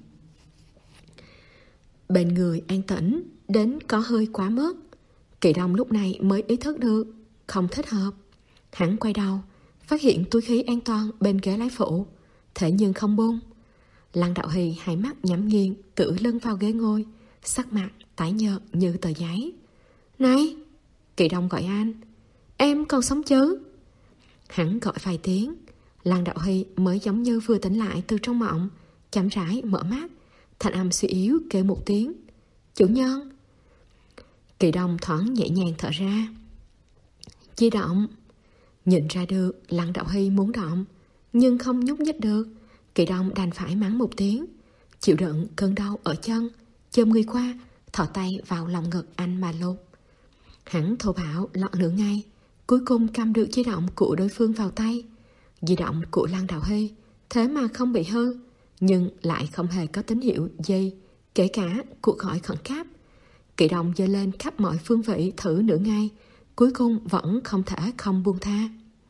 Bên người an tĩnh đến có hơi quá mức. Kỵ Đồng lúc này mới ý thức được không thích hợp. Hắn quay đầu, phát hiện túi khí an toàn bên ghế lái phụ, thế nhưng không buông. Lăng Đạo Hy hai mắt nhắm nghiền, tựa lưng vào ghế ngồi, sắc mặt tái nhợt như tờ giấy. Này! Kỵ Đồng gọi anh. Em còn sống chứ? Hắn gọi vài tiếng. Lăng Đạo Hy mới giống như vừa tỉnh lại từ trong mộng, chậm rãi mở mắt, thanh âm suy yếu kêu một tiếng. Chủ nhân! Kỵ Đồng thoáng nhẹ nhàng thở ra. Di động! Nhìn ra được Lăng Đạo Hy muốn động, nhưng không nhúc nhích được. Kỵ Đồng đành phải mắng một tiếng, chịu đựng cơn đau ở chân, chồm người qua, thò tay vào lòng ngực anh mà lột. Hắn thô bạo lọt nửa ngày, cuối cùng cầm được di động của đối phương vào tay. Di động của Lăng Đạo Hy thế mà không bị hư, nhưng lại không hề có tín hiệu gì, kể cả cuộc gọi khẩn cấp. Kỵ Đồng giơ lên khắp mọi phương vị thử nửa ngày, cuối cùng vẫn không thể không buông tha.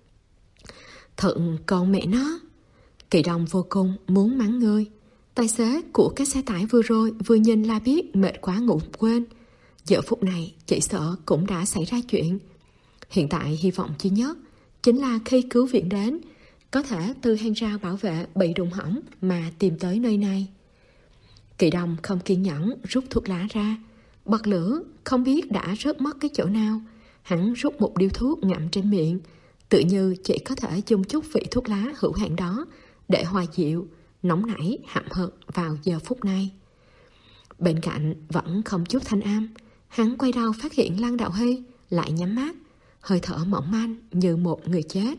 Thận con mẹ nó! Kỵ Đồng vô cùng muốn mắng người. Tài xế của cái xe tải vừa rồi vừa nhìn là biết mệt quá ngủ quên. Giờ phút này chỉ sợ cũng đã xảy ra chuyện. Hiện tại hy vọng duy nhất chính là khi cứu viện đến, có thể từ hàng rào bảo vệ bị đụng hỏng mà tìm tới nơi này. Kỵ Đồng không kiên nhẫn rút thuốc lá ra, bật lửa không biết đã rớt mất cái chỗ nào. Hắn rút một điếu thuốc ngậm trên miệng, tự như chỉ có thể dùng chút vị thuốc lá hữu hạn đó để hòa dịu nóng nảy hậm hực vào giờ phút này. Bên cạnh vẫn không chút thanh âm. Hắn quay đầu phát hiện Lăng Đạo Hy lại nhắm mắt, hơi thở mỏng manh như một người chết.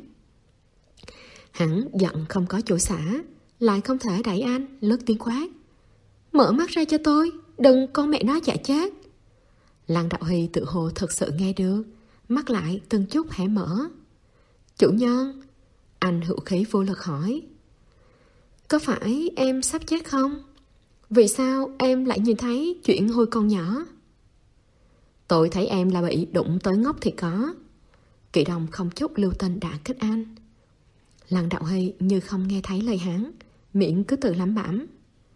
Hắn giận không có chỗ xả, lại không thể đẩy anh, lớn tiếng quát. Mở mắt ra cho tôi, đừng con mẹ nó chả chết. Lăng Đạo Hy tự hồ thật sự nghe được, mắt lại từng chút hé mở. Chủ nhân! Anh hữu khí vô lực hỏi. Có phải em sắp chết không? Vì sao em lại nhìn thấy chuyện hồi còn nhỏ? Tôi thấy em là bị đụng tới ngốc thì có. Kỵ Đồng không chút lưu tình đã kích anh. Lăng Đạo Hy như không nghe thấy lời hắn, miệng cứ tự lẩm bẩm.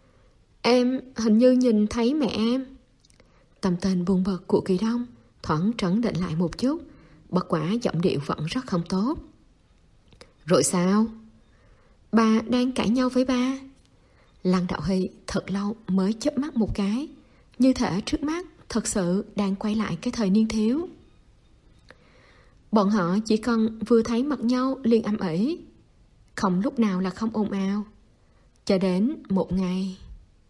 Em hình như nhìn thấy mẹ em. Tâm tình buồn bực của Kỵ Đồng thoáng trấn định lại một chút, bất quả giọng điệu vẫn rất không tốt. Rồi sao? Bà đang cãi nhau với ba. Lăng Đạo Hy thật lâu mới chớp mắt một cái, như thể trước mắt thật sự đang quay lại cái thời niên thiếu. Bọn họ chỉ cần vừa thấy mặt nhau liền ầm ĩ, không lúc nào là không ồn ào. Cho đến một ngày.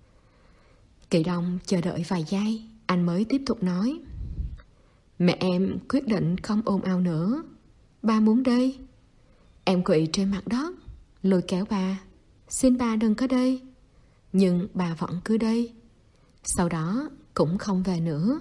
Kỵ Đồng chờ đợi vài giây, anh mới tiếp tục nói. Mẹ em quyết định không ồn ào nữa. Ba muốn đi. Em quỵ trên mặt đất, lôi kéo bà, xin bà đừng có đi. Nhưng bà vẫn cứ đi. Sau đó cũng không về nữa.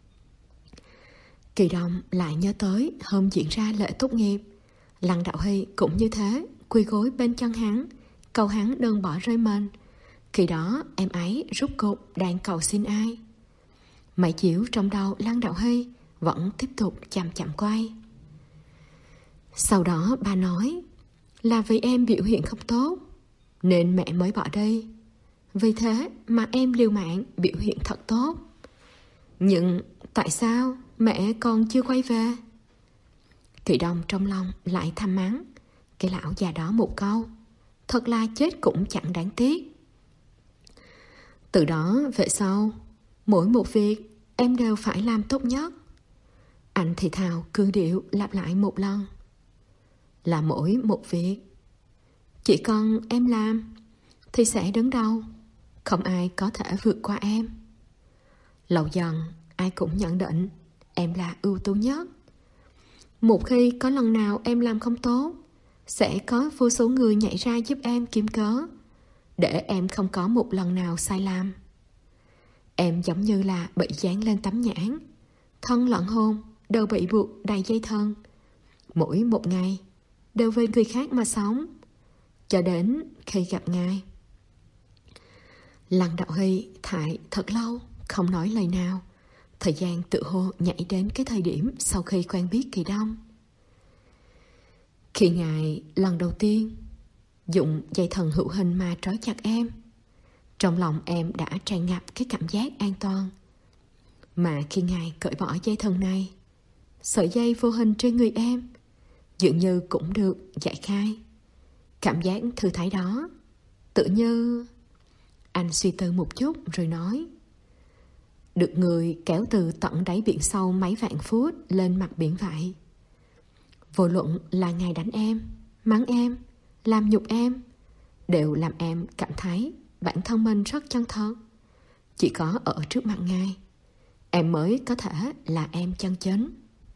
Kỵ Đồng lại nhớ tới hôm diễn ra lễ tốt nghiệp, Lăng Đạo Hy cũng như thế, quỳ gối bên chân hắn, cầu hắn đừng bỏ rơi mình. Khi đó em ấy rút cục đang cầu xin ai? Máy chiếu trong đầu Lăng Đạo Hy vẫn tiếp tục chậm chậm quay. Sau đó bà nói là vì em biểu hiện không tốt nên mẹ mới bỏ đi. Vì thế mà em liều mạng biểu hiện thật tốt. Nhưng tại sao mẹ còn chưa quay về? Kỵ Đồng trong lòng lại thầm mắng cái lão già đó một câu. Thật là chết cũng chẳng đáng tiếc. Từ đó về sau, mỗi một việc em đều phải làm tốt nhất. Anh thì thào cương điệu lặp lại một lần. Là mỗi một việc chỉ cần em làm thì sẽ đứng đầu, không ai có thể vượt qua em. Lâu dần ai cũng nhận định em là ưu tú nhất. Một khi có lần nào em làm không tốt, sẽ có vô số người nhảy ra giúp em kiếm cớ, để em không có một lần nào sai lầm. Em giống như là bị dán lên tấm nhãn, thân lẫn hồn đều bị buộc đầy dây thân. Mỗi một ngày đều vì người khác mà sống, cho đến khi gặp Ngài. Lăng Đạo Hy thải thật lâu không nói lời nào. Thời gian tự hồ nhảy đến cái thời điểm sau khi quen biết Kỳ Đông. Khi Ngài lần đầu tiên dụng dây thần hữu hình mà trói chặt em, trong lòng em đã tràn ngập cái cảm giác an toàn. Mà khi Ngài cởi bỏ dây thần này, sợi dây vô hình trên người em dường như cũng được giải khai. Cảm giác thư thái đó tự như... Anh suy tư một chút rồi nói: được người kéo từ tận đáy biển sâu mấy vạn phút lên mặt biển vậy. Vô luận là Ngài đánh em, mắng em, làm nhục em, đều làm em cảm thấy bản thân mình rất chân thật. Chỉ có ở trước mặt Ngài, em mới có thể là em chân chính.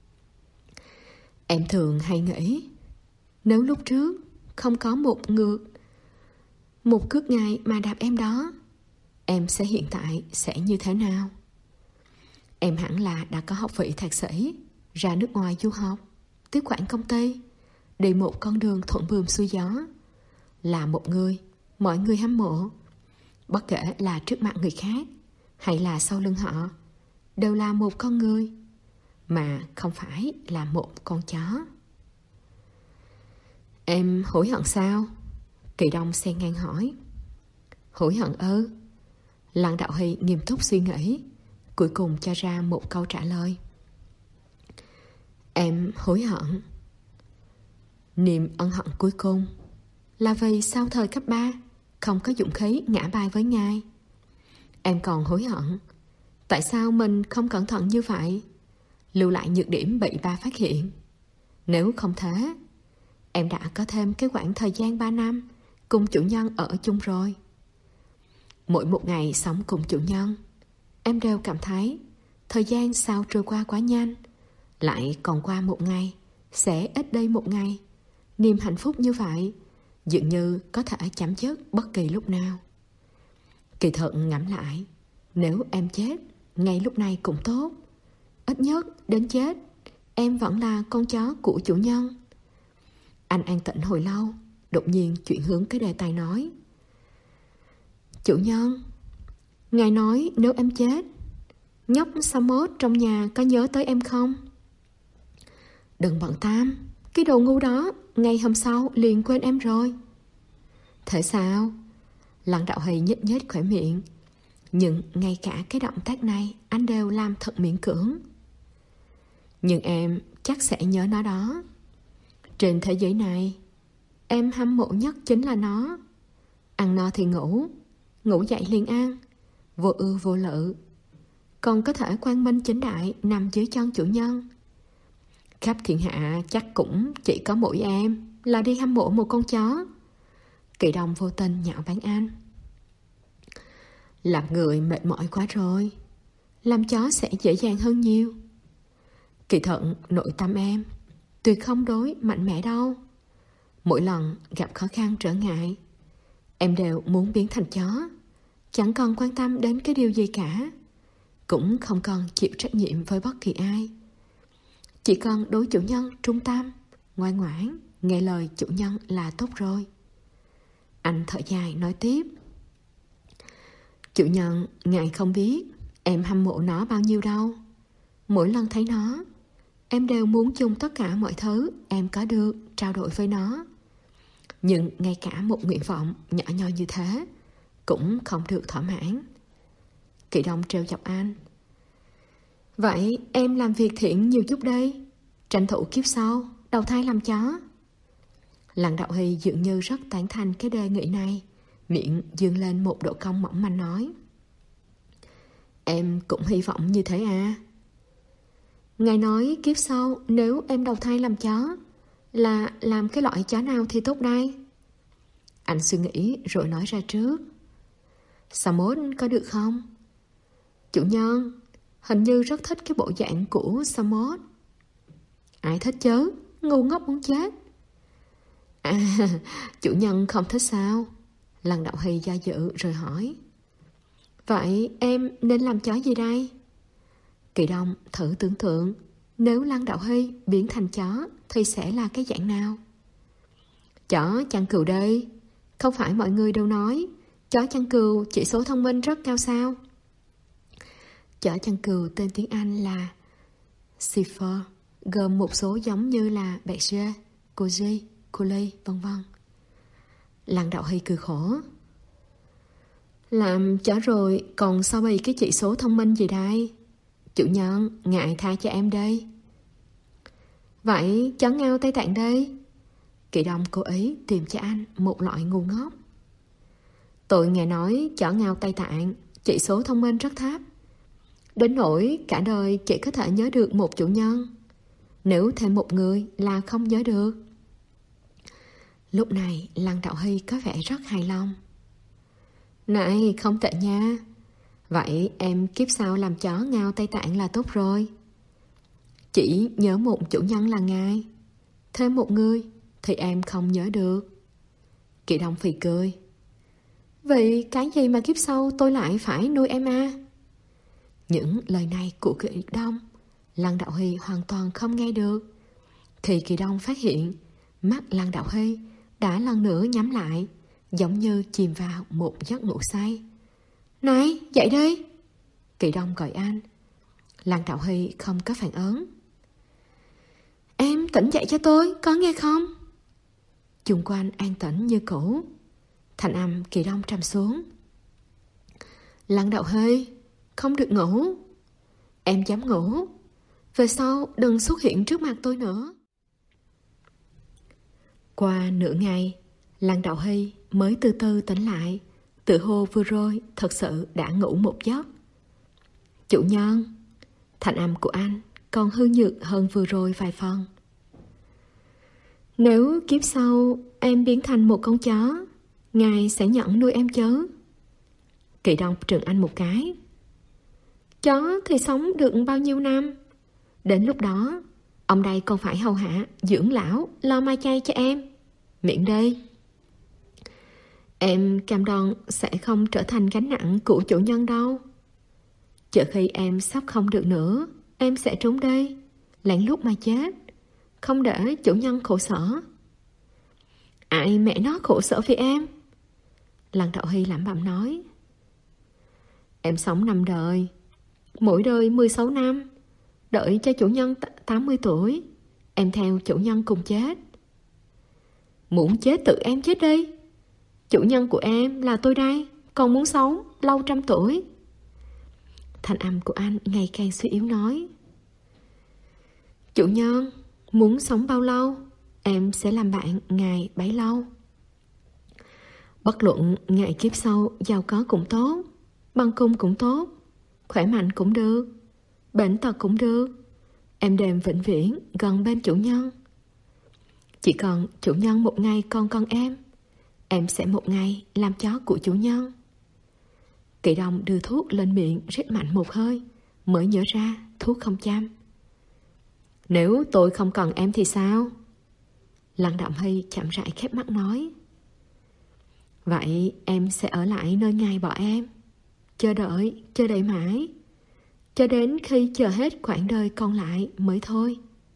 Em thường hay nghĩ, nếu lúc trước không có một ngược, một cước Ngài mà đạp em đó, em sẽ hiện tại sẽ như thế nào? Em hẳn là đã có học vị thạc sĩ, ra nước ngoài du học, tiếp quản công ty, đi một con đường thuận buồm xuôi gió, là một người mọi người hâm mộ. Bất kể là trước mặt người khác hay là sau lưng họ, đều là một con người, mà không phải là một con chó. Em hối hận sao? Kỳ Đông xen ngang hỏi. Hối hận ư? Lăng Đạo Hy nghiêm túc suy nghĩ, cuối cùng cho ra một câu trả lời. Em hối hận. Niềm ân hận cuối cùng là vì sau thời cấp ba không có dũng khí ngã bài với Ngài. Em còn hối hận tại sao mình không cẩn thận như vậy, lưu lại nhược điểm bị ba phát hiện. Nếu không thế, em đã có thêm cái quãng thời gian ba năm cùng chủ nhân ở chung rồi. Mỗi một ngày sống cùng chủ nhân, em đều cảm thấy thời gian sao trôi qua quá nhanh. Lại còn qua một ngày, sẽ ít đi một ngày. Niềm hạnh phúc như vậy dường như có thể chấm dứt bất kỳ lúc nào. Kỳ thật ngẫm lại, nếu em chết ngay lúc này cũng tốt. Ít nhất đến chết em vẫn là con chó của chủ nhân. Anh an tĩnh hồi lâu, đột nhiên chuyển hướng cái đề tài nói: Chủ nhân, Ngài nói nếu em chết, nhóc Samot trong nhà có nhớ tới em không? Đừng bận tâm, cái đồ ngu đó ngày hôm sau liền quên em rồi. Thế sao? Lăng Đạo Hy nhếch nhếch khóe miệng, nhưng ngay cả cái động tác này anh đều làm thật miễn cưỡng. Nhưng em chắc sẽ nhớ nó đó. Trên thế giới này, em hâm mộ nhất chính là nó. Ăn no thì ngủ, ngủ dậy liền ăn, vô ưu vô lự, còn có thể quang minh chính đại nằm dưới chân chủ nhân. Khắp thiên hạ chắc cũng chỉ có mỗi em là đi hâm mộ một con chó. Kỳ Đông vô tình nhạo báng anh. Làm người mệt mỏi quá rồi, làm chó sẽ dễ dàng hơn nhiều. Kỳ thận nội tâm em tuyệt không đối mạnh mẽ đâu. Mỗi lần gặp khó khăn trở ngại, em đều muốn biến thành chó, chẳng còn quan tâm đến cái điều gì cả, cũng không còn chịu trách nhiệm với bất kỳ ai. Chỉ cần đối chủ nhân trung tâm, ngoan ngoãn, nghe lời chủ nhân là tốt rồi. Anh thở dài nói tiếp: Chủ nhân, Ngài không biết em hâm mộ nó bao nhiêu đâu. Mỗi lần thấy nó, em đều muốn dùng tất cả mọi thứ em có được trao đổi với nó. Nhưng ngay cả một nguyện vọng nhỏ nhoi như thế cũng không được thỏa mãn. Kỳ Đông trêu chọc anh: Vậy em làm việc thiện nhiều chút đây, tranh thủ kiếp sau đầu thai làm chó. Lăng Đạo Hy dường như rất tán thành cái đề nghị này, miệng dương lên một độ cong mỏng manh nói: Em cũng hy vọng như thế à? Ngài nói kiếp sau nếu em đầu thai làm chó, là làm cái loại chó nào thì tốt đây? Anh suy nghĩ rồi nói ra trước: Samot có được không? Chủ nhân hình như rất thích cái bộ dạng của Samot. Ai thích chứ, ngu ngốc muốn chết. À, chủ nhân không thích sao? Lăng Đạo Hy do dự rồi hỏi. Vậy em nên làm chó gì đây? Kỳ Đông thử tưởng tượng, nếu Lăng Đạo Hy biến thành chó thì sẽ là cái dạng nào? Chó chăn cừu đây. Không phải mọi người đều nói chó chăn cừu chỉ số thông minh rất cao sao? Chó chăn cừu tên tiếng Anh là Shepherd, gồm một số giống như là Berger, Corgi, Collie, vân vân. Lăng Đạo Hy cười khổ. Làm chó rồi còn so bì cái chỉ số thông minh gì đây? Chủ nhân, ngại tha cho em đây. Vậy chó ngao Tây Tạng đây? Kỳ Đông cố ý tìm cho anh một loại ngu ngốc. Tôi nghe nói chó ngao Tây Tạng chỉ số thông minh rất thấp, đến nỗi cả đời chỉ có thể nhớ được một chủ nhân, nếu thêm một người là không nhớ được. Lúc này Lăng Đạo Hy có vẻ rất hài lòng. Này, không tệ nha. Vậy em kiếp sau làm chó ngao Tây Tạng là tốt rồi. Chỉ nhớ một chủ nhân là ngài, thêm một người thì em không nhớ được. Kỳ Đông phì cười. Vậy cái gì mà kiếp sau tôi lại phải nuôi em à? Những lời này của Kỳ Đông Lăng Đạo Hy hoàn toàn không nghe được. Thì Kỳ Đông phát hiện mắt Lăng Đạo Hy đã lần nữa nhắm lại, giống như chìm vào một giấc ngủ say. Này, dậy đi! Kỳ Đông gọi anh. Lăng Đạo Hy không có phản ứng. Em tỉnh dậy cho tôi, có nghe không? Chung quanh an tĩnh như cũ. Thanh âm Kỳ Đông trầm xuống. Lăng Đạo Hy, không được ngủ. Em dám ngủ, về sau đừng xuất hiện trước mặt tôi nữa. Qua nửa ngày, Lăng Đạo Hy mới từ từ tỉnh lại. Tự hồ vừa rồi thật sự đã ngủ một giấc. Chủ nhân, thanh âm của anh còn hư nhược hơn vừa rồi vài phần. Nếu kiếp sau em biến thành một con chó, ngài sẽ nhận nuôi em chứ? Kỳ Đông trừng anh một cái. Chó thì sống được bao nhiêu năm? Đến lúc đó ông đây còn phải hầu hạ, dưỡng lão, lo mai chay cho em. Miệng đây. Em cam đoan sẽ không trở thành gánh nặng của chủ nhân đâu. Chờ khi em sắp không được nữa, em sẽ trốn đi, lén lút mà chết, không để chủ nhân khổ sở. Ai mẹ nó khổ sở vì em? Lăng Đạo Hy lẩm bẩm nói. Em sống năm đời, mỗi đời mười sáu năm, đợi cho chủ nhân tám mươi tuổi, em theo chủ nhân cùng chết. Muốn chết tự em chết đi. Chủ nhân của em là tôi đây, còn muốn sống lâu trăm tuổi. Thanh âm của anh ngày càng suy yếu nói. Chủ nhân, muốn sống bao lâu, em sẽ làm bạn ngài bấy lâu. Bất luận ngài kiếp sau giàu có cũng tốt, bằng cung cũng tốt, khỏe mạnh cũng được, bệnh tật cũng được, em đều vĩnh viễn gần bên chủ nhân. Chỉ cần chủ nhân một ngày còn con em, em sẽ một ngày làm chó của chủ nhân. Kỳ Đông đưa thuốc lên miệng rít mạnh một hơi, mới nhớ ra thuốc không chăm. Nếu tôi không cần em thì sao? Lăng Đạo Hy chậm rãi khép mắt nói. Vậy em sẽ ở lại nơi ngài bỏ em, chờ đợi, chờ đợi mãi, cho đến khi chờ hết quãng đời còn lại mới thôi.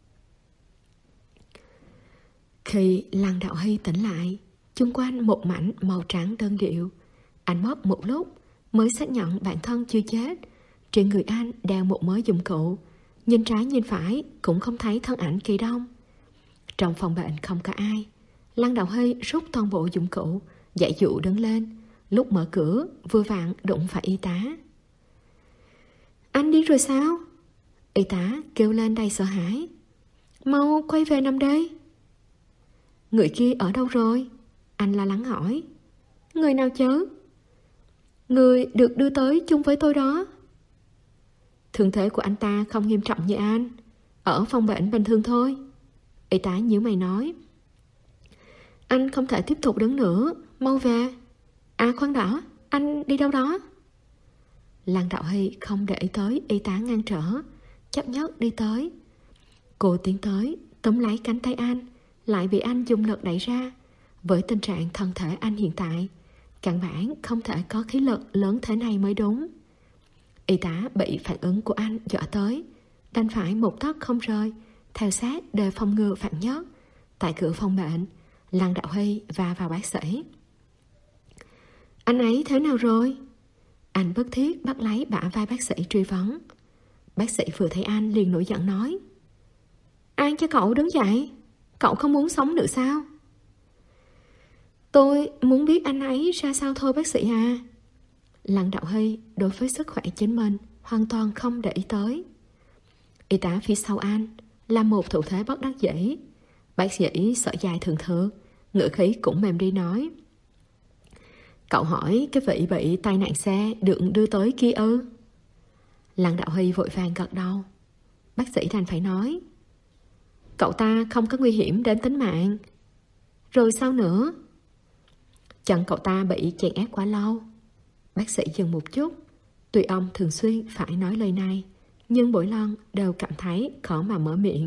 Khi Lăng Đạo Hy tỉnh lại, chung quanh một mảnh màu trắng đơn điệu. Anh mất một lúc mới xác nhận bản thân chưa chết. Trên người anh đeo một mớ dụng cụ, nhìn trái nhìn phải cũng không thấy thân ảnh Kỳ Đông. Trong phòng bệnh không có ai. Lăng Đạo Hy rút toàn bộ dụng cụ, dạy dụ đứng lên. Lúc mở cửa vừa vặn đụng phải y tá. Anh đi rồi sao? Y tá kêu lên đầy sợ hãi. Mau quay về nằm đây. Người kia ở đâu rồi? Anh lo lắng hỏi. Người nào chứ? Người được đưa tới chung với tôi đó. Thương thế của anh ta không nghiêm trọng như anh, ở phòng bệnh bình thường thôi. Y tá nhíu mày nói. Anh không thể tiếp tục đứng nữa, mau về. À khoan đã, anh đi đâu đó? Lăng Đạo Hy không để ý tới y tá ngăn trở, chấp nhất đi tới. Cô tiến tới túm lấy cánh tay anh, lại bị anh dùng lực đẩy ra. Với tình trạng thân thể anh hiện tại, căn bản không thể có khí lực lớn thế này mới đúng. Y tá bị phản ứng của anh dọa tới, đành phải một tấc không rơi, theo sát để phòng ngừa vạn nhất. Tại cửa phòng bệnh, Lăng Đạo Hy va vào bác sĩ. Anh ấy thế nào rồi? Anh bức thiết bắt lấy bả vai bác sĩ truy vấn. Bác sĩ vừa thấy anh liền nổi giận nói: Ai cho cậu đứng dậy? Cậu không muốn sống nữa sao? Tôi muốn biết anh ấy ra sao thôi bác sĩ à. Lăng Đạo Hy đối với sức khỏe chính mình hoàn toàn không để ý tới. Y tá phía sau anh là một thủ thế bất đắc dĩ. Bác sĩ sợi dài thường thường, ngữ khí cũng mềm đi nói: Cậu hỏi cái vị bị tai nạn xe được đưa tới kia ư? Lăng Đạo Hy vội vàng gật đầu. Bác sĩ đành phải nói: Cậu ta không có nguy hiểm đến tính mạng. Rồi sao nữa? Chân cậu ta bị chèn ép quá lâu. Bác sĩ dừng một chút. Tuy ông thường xuyên phải nói lời này, nhưng mỗi lần đều cảm thấy khó mà mở miệng.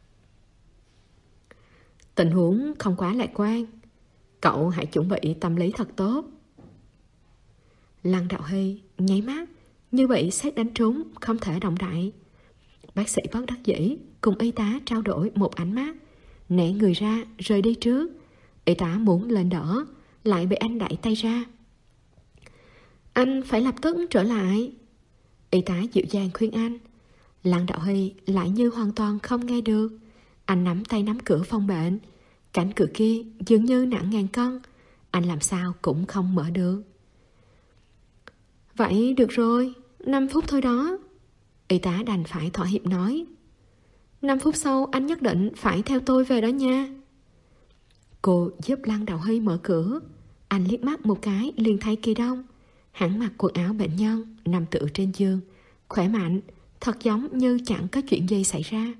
Tình huống không quá lạc quan. Cậu hãy chuẩn bị tâm lý thật tốt. Lăng Đạo Hy nháy mắt như bị sét đánh trúng, không thể động đậy. Bác sĩ bất đắc dĩ cùng y tá trao đổi một ánh mắt, né người ra rời đi trước. Y tá muốn lên đỡ, lại bị anh đẩy tay ra. Anh phải lập tức trở lại. Y tá dịu dàng khuyên anh. Lăng Đạo Hy lại như hoàn toàn không nghe được. Anh nắm tay nắm cửa phòng bệnh. Cánh cửa kia dường như nặng ngàn cân, anh làm sao cũng không mở được. Vậy được rồi, năm phút thôi đó. Y tá đành phải thỏa hiệp nói. Năm phút sau anh nhất định phải theo tôi về đó nha. Cô giúp Lăng Đạo Hy mở cửa. Anh liếc mắt một cái liền thấy Kỳ Đông. Hắn mặc quần áo bệnh nhân, nằm tựa trên giường, khỏe mạnh, thật giống như chẳng có chuyện gì xảy ra.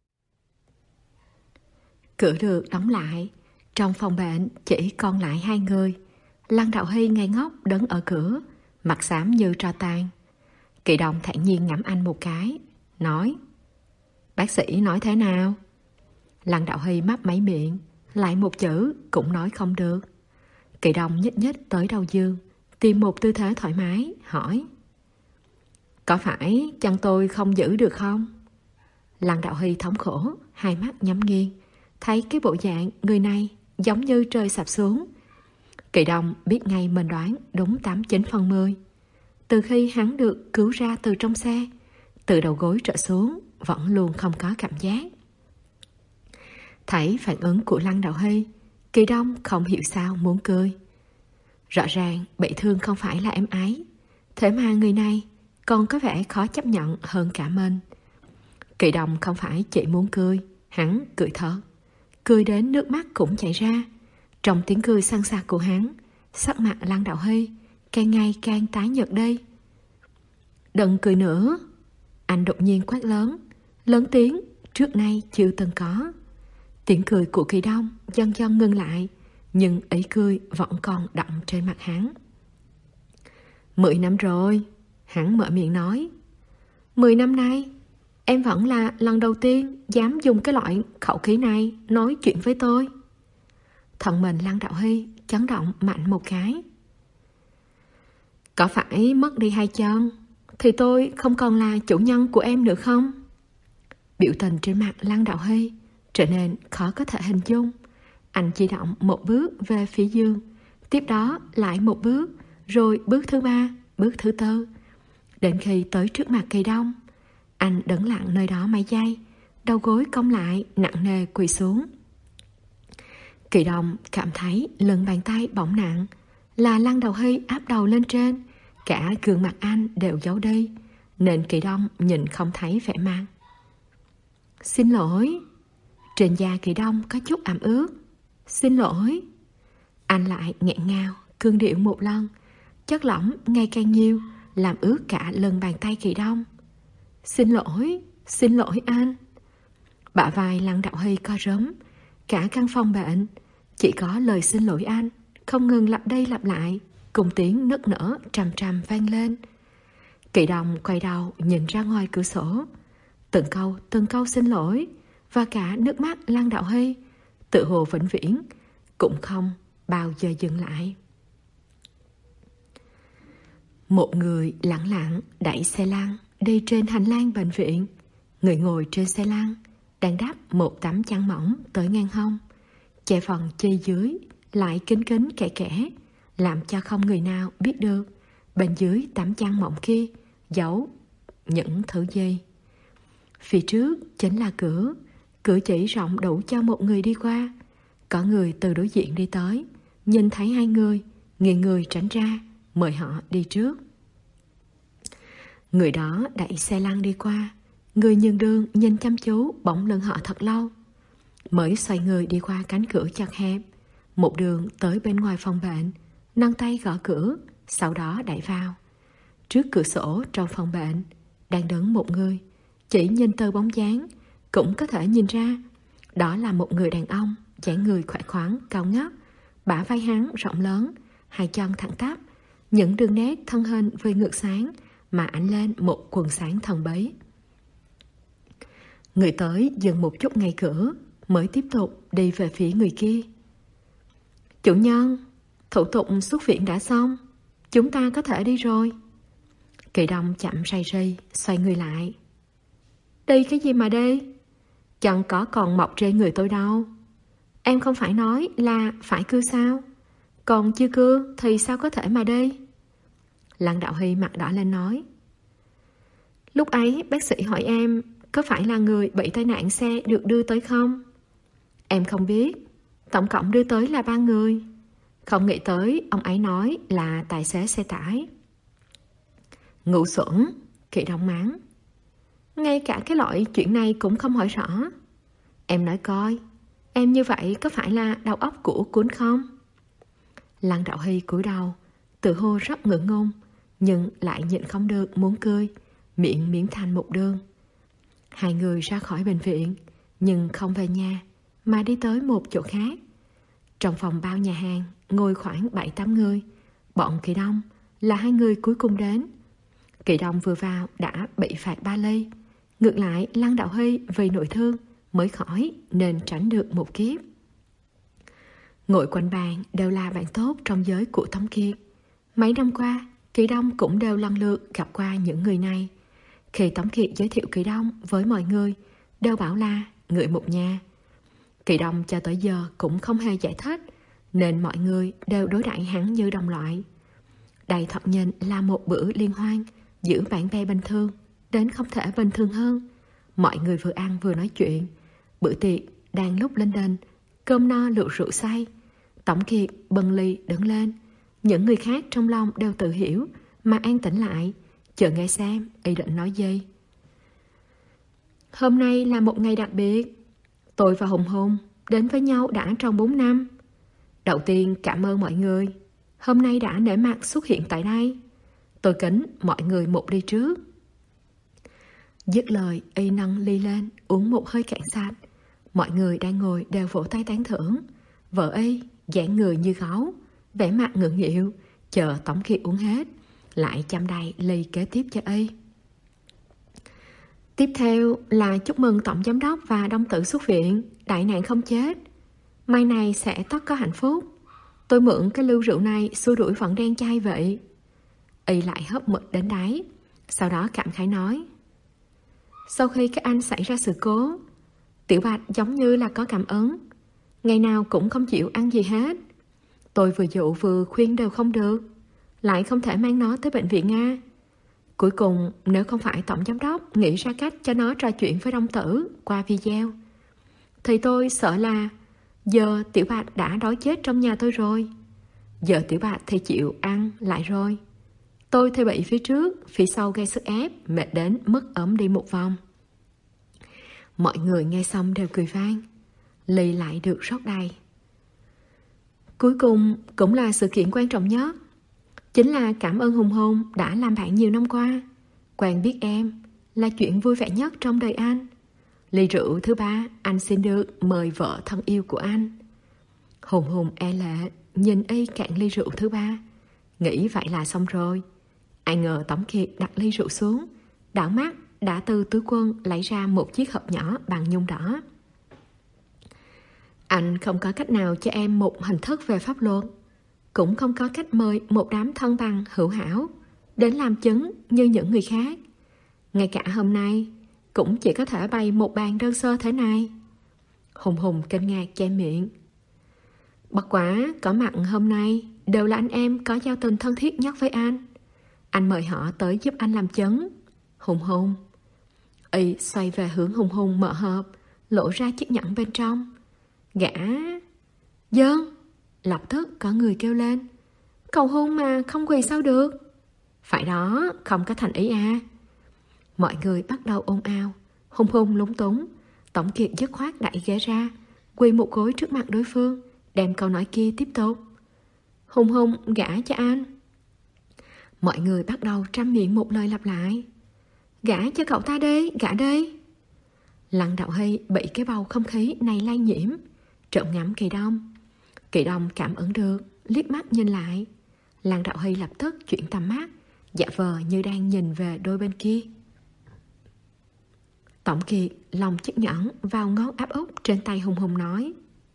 Cửa được đóng lại. Trong phòng bệnh chỉ còn lại hai người. Lăng Đạo Hy ngây ngốc đứng ở cửa, mặt xám như tro tàn. Kỳ Đông thản nhiên ngắm anh một cái, nói: Bác sĩ nói thế nào? Lăng Đạo Hy mấp máy miệng, lại một chữ cũng nói không được. Kỳ Đông nhích nhích tới đầu giường, tìm một tư thế thoải mái, hỏi: Có phải chân tôi không giữ được không? Lăng Đạo Hy thống khổ, hai mắt nhắm nghiêng, thấy cái bộ dạng người này giống như trời sập xuống. Kỳ Đông biết ngay mình đoán đúng tám chín phần mười. Từ khi hắn được cứu ra từ trong xe, từ đầu gối trở xuống vẫn luôn không có cảm giác. Thấy phản ứng của Lăng Đạo Hy, Kỳ Đông không hiểu sao muốn cười. Rõ ràng bị thương không phải là em ấy, thế mà người này còn có vẻ khó chấp nhận hơn cả mình. Kỳ Đông không phải chỉ muốn cười, hắn cười thật, cười đến nước mắt cũng chảy ra. Trong tiếng cười săn sạc của hắn, sắc mặt Lăng Đạo Hy càng ngày càng tái nhợt đi. Đừng cười nữa. Anh đột nhiên quát lớn, lớn tiếng trước nay chưa từng có. Tiếng cười của Kỳ Đông dần dần ngừng lại, nhưng ý cười vẫn còn đọng trên mặt hắn. Mười năm rồi, hắn mở miệng nói. Mười năm nay, em vẫn là lần đầu tiên dám dùng cái loại khẩu khí này nói chuyện với tôi. Thần mình Lăng Đạo Hy chấn động mạnh một cái. Có phải mất đi hai chân thì tôi không còn là chủ nhân của em nữa không? Biểu tình trên mặt Lăng Đạo Hy trở nên khó có thể hình dung. Anh chỉ động một bước về phía giường, tiếp đó lại một bước, rồi bước thứ ba, bước thứ tư. Đến khi tới trước mặt Kỳ Đông, anh đứng lặng nơi đó mấy giây, đầu gối cong lại nặng nề quỳ xuống. Kỳ Đông cảm thấy lần bàn tay bỏng nặng, là Lăng Đạo Hy áp đầu lên trên, cả gương mặt anh đều giấu đi, nên Kỳ Đông nhìn không thấy vẻ mặt. Xin lỗi. Trên da Kỳ Đông có chút ẩm ướt. Xin lỗi. Anh lại nghẹn ngào, cương điệu một lần, chất lỏng ngày càng nhiều, làm ướt cả lần bàn tay Kỳ Đông. Xin lỗi, xin lỗi anh. Bả vai Lăng Đạo Hy co rúm, cả căn phòng bệnh chỉ có lời xin lỗi anh không ngừng lặp đi lặp lại, cùng tiếng nức nở trầm trầm vang lên. Kỳ Đông quay đầu nhìn ra ngoài cửa sổ, từng câu từng câu xin lỗi, và cả nước mắt Lăng Đạo Hy tự hồ vĩnh viễn, cũng không bao giờ dừng lại. Một người lẳng lặng đẩy xe lăn đi trên hành lang bệnh viện. Người ngồi trên xe lăn đang đắp một tấm chăn mỏng tới ngang hông, che phần chi dưới lại kín kín kẽ kẽ, làm cho không người nào biết được bên dưới tấm chăn mỏng kia giấu những thứ gì. Phía trước chính là cửa, cửa chỉ rộng đủ cho một người đi qua. Có người từ đối diện đi tới, nhìn thấy hai người, nghiêng người tránh ra, mời họ đi trước. Người đó đẩy xe lăn đi qua, người nhường đường nhìn chăm chú bóng lưng họ thật lâu, mới xoay người đi qua cánh cửa chật hẹp, một đường tới bên ngoài phòng bệnh, nâng tay gõ cửa, sau đó đẩy vào. Trước cửa sổ trong phòng bệnh đang đứng một người, chỉ nhìn từ bóng dáng cũng có thể nhìn ra đó là một người đàn ông, dáng người khỏe khoắn, cao ngất, bả vai hắn rộng lớn, hai chân thẳng tắp, những đường nét thân hình với ngược sáng mà ánh lên một quần sáng thần bí. Người tới dừng một chút ngay cửa, mới tiếp tục đi về phía người kia. Chủ nhân, thủ tục xuất viện đã xong, chúng ta có thể đi rồi. Kỳ Đông chậm say ri, xoay người lại. Đi cái gì mà đi? Chẳng có còn mọc trên người tôi đâu. Em không phải nói là phải cưa sao? Còn chưa cưa thì sao có thể mà đi? Lăng Đạo Hy mặt đỏ lên nói. Lúc ấy bác sĩ hỏi em có phải là người bị tai nạn xe được đưa tới không? Em không biết. Tổng cộng đưa tới là ba người. Không nghĩ tới ông ấy nói là tài xế xe tải. Ngu xuẩn, Kỳ Đông mắng. Ngay cả cái loại chuyện này cũng không hỏi rõ. Em nói coi, em như vậy có phải là đầu óc của cuốn không? Lăng Đạo Hy cúi đầu, tự hô rất ngượng ngùng, nhưng lại nhịn không được muốn cười, miệng miếm thành một đường. Hai người ra khỏi bệnh viện, nhưng không về nhà, mà đi tới một chỗ khác. Trong phòng bao nhà hàng ngồi khoảng bảy tám người. Bọn Kỳ Đông là hai người cuối cùng đến. Kỳ Đông vừa vào đã bị phạt ba ly. Ngược lại Lăng Đạo Hy vì nội thương mới khỏi nên tránh được một kiếp. Ngồi quanh bàn đều là bạn tốt trong giới của Tống Kiệt. Mấy năm qua Kỳ Đông cũng đều lần lượt gặp qua những người này. Khi Tống Kiệt giới thiệu Kỳ Đông với mọi người, đều bảo là người một nhà. Kỳ Đông cho tới giờ cũng không hề giải thích, nên mọi người đều đối đãi hắn như đồng loại. Đây thật nhìn là một bữa liên hoan giữa bạn bè bình thường đến không thể bình thường hơn. Mọi người vừa ăn vừa nói chuyện. Bữa tiệc đang lúc lên đền, cơm no rượu rượu say. Tống Kiệt bần ly đứng lên. Những người khác trong lòng đều tự hiểu mà an tĩnh lại, chờ nghe xem y định nói gì. Hôm nay là một ngày đặc biệt. Tôi và Hùng Hùng đến với nhau đã trong bốn năm. Đầu tiên cảm ơn mọi người hôm nay đã nể mặt xuất hiện tại đây. Tôi kính mọi người một ly trước. Dứt lời y nâng ly lên uống một hơi cạn sạch. Mọi người đang ngồi đều vỗ tay tán thưởng. Vợ y dáng người như gấu, vẻ mặt ngượng nghịu, chờ Tống Kiệt uống hết, lại chăm đầy ly kế tiếp cho y. Tiếp theo là chúc mừng Tổng Giám đốc và Đông Tử xuất viện, đại nạn không chết. Mai này sẽ tất có hạnh phúc. Tôi mượn cái lưu rượu này xua đuổi vận đen chay vậy. Y lại hớp mực đến đáy, sau đó cảm khái nói. Sau khi các anh xảy ra sự cố, Tiểu Bạch giống như là có cảm ứng, ngày nào cũng không chịu ăn gì hết. Tôi vừa dụ vừa khuyên đều không được, lại không thể mang nó tới bệnh viện Nga. Cuối cùng nếu không phải Tổng Giám đốc nghĩ ra cách cho nó trò chuyện với Đông Tử qua video, thì tôi sợ là giờ Tiểu Bạch đã đói chết trong nhà tôi rồi. Giờ Tiểu Bạch thì chịu ăn lại rồi. Tôi thì bị phía trước, phía sau gây sức ép, mệt đến mất ấm đi một vòng. Mọi người nghe xong đều cười vang. Ly lại được rót đầy. Cuối cùng cũng là sự kiện quan trọng nhất, chính là cảm ơn Hùng Hùng đã làm bạn nhiều năm qua. Quen biết em là chuyện vui vẻ nhất trong đời anh. Ly rượu thứ ba anh xin được mời vợ thân yêu của anh. Hùng Hùng e lệ nhìn y cạn ly rượu thứ ba, nghĩ vậy là xong rồi. Ai ngờ Tống Kiệt đặt ly rượu xuống, đảo mắt đã từ túi quần lấy ra một chiếc hộp nhỏ bằng nhung đỏ. Anh không có cách nào cho em một hình thức về pháp luật, cũng không có cách mời một đám thân bằng hữu hảo đến làm chứng như những người khác. Ngay cả hôm nay cũng chỉ có thể bày một bàn đơn sơ thế này. Hùng Hùng kinh ngạc che miệng. Bất quá có mặt hôm nay đều là anh em có giao tình thân thiết nhất với anh. Anh mời họ tới giúp anh làm chứng. Hùng Hùng. Y xoay về hướng Hùng Hùng mở hộp, lộ ra chiếc nhẫn bên trong. Gã Dơn. Lập tức có người kêu lên. Cầu hôn mà không quỳ sao được? Phải đó, không có thành ý à? Mọi người bắt đầu ồn ào. Hùng Hùng lúng túng. Tổng Kiệt dứt khoát đẩy ghế ra, quỳ một gối trước mặt đối phương, đem câu nói kia tiếp tục. Hùng Hùng gả cho anh. Mọi người bắt đầu trăm miệng một lời lặp lại. Gả cho cậu ta đi, gả đi. Lăng Đạo Hy bị cái bầu không khí này lây nhiễm, trộm ngắm Kỳ Đông. Kỳ Đông cảm ứng được, liếc mắt nhìn lại. Lăng Đạo Hy lập tức chuyển tầm mắt, giả vờ như đang nhìn về đôi bên kia. Tổng Kiệt lòng chiếc nhẫn vào ngón áp út trên tay Hùng Hùng nói.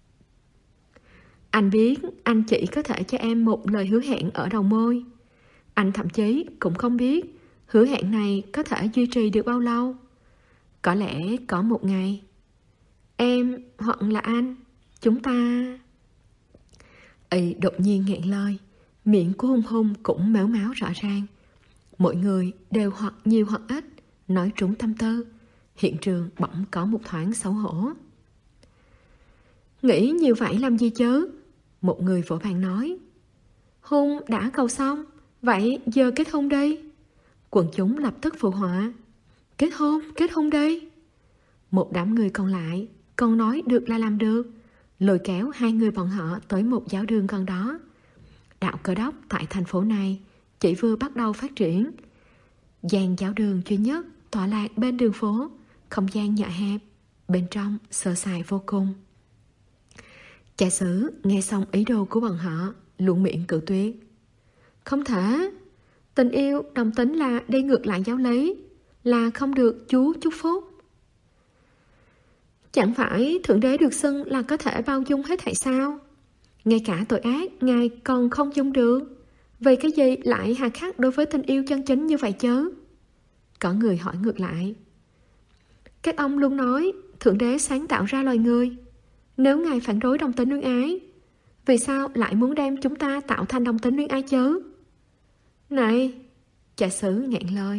Anh biết anh chỉ có thể cho em một lời hứa hẹn ở đầu môi. Anh thậm chí cũng không biết hứa hẹn này có thể duy trì được bao lâu. Có lẽ có một ngày em hoặc là anh, chúng ta... Y đột nhiên nghẹn lời. Miệng của Hùng Hùng cũng mếu máo rõ ràng. Mỗi người đều hoặc nhiều hoặc ít nói trúng tâm tư. Hiện trường bỗng có một thoáng xấu hổ. Nghĩ như vậy làm gì chứ? Một người vỗ bàn nói. Hôn đã cầu xong, vậy giờ kết hôn đi. Quần chúng lập tức phụ họa. Kết hôn, kết hôn đi. Một đám người còn lại còn nói được là làm được, lôi kéo hai người bọn họ tới một giáo đường gần đó. Đạo Cơ Đốc tại thành phố này chỉ vừa bắt đầu phát triển. Gian giáo đường duy nhất tọa lạc bên đường phố, không gian nhỏ hẹp, bên trong sơ sài vô cùng. Cha xứ nghe xong ý đồ của bọn họ, luôn miệng cự tuyệt. Không thể. Tình yêu đồng tính là đi ngược lại giáo lý, là không được Chúa chúc phúc. Chẳng phải Thượng Đế được xưng là có thể bao dung hết thảy sao? Ngay cả tội ác Ngài còn không dung được. Vì cái gì lại hà khắc đối với tình yêu chân chính như vậy chứ? Có người hỏi ngược lại. Các ông luôn nói Thượng Đế sáng tạo ra loài người. Nếu Ngài phản đối đồng tính luyến ái, vì sao lại muốn đem chúng ta tạo thành đồng tính luyến ái chứ? Này, cha xứ nghẹn lời.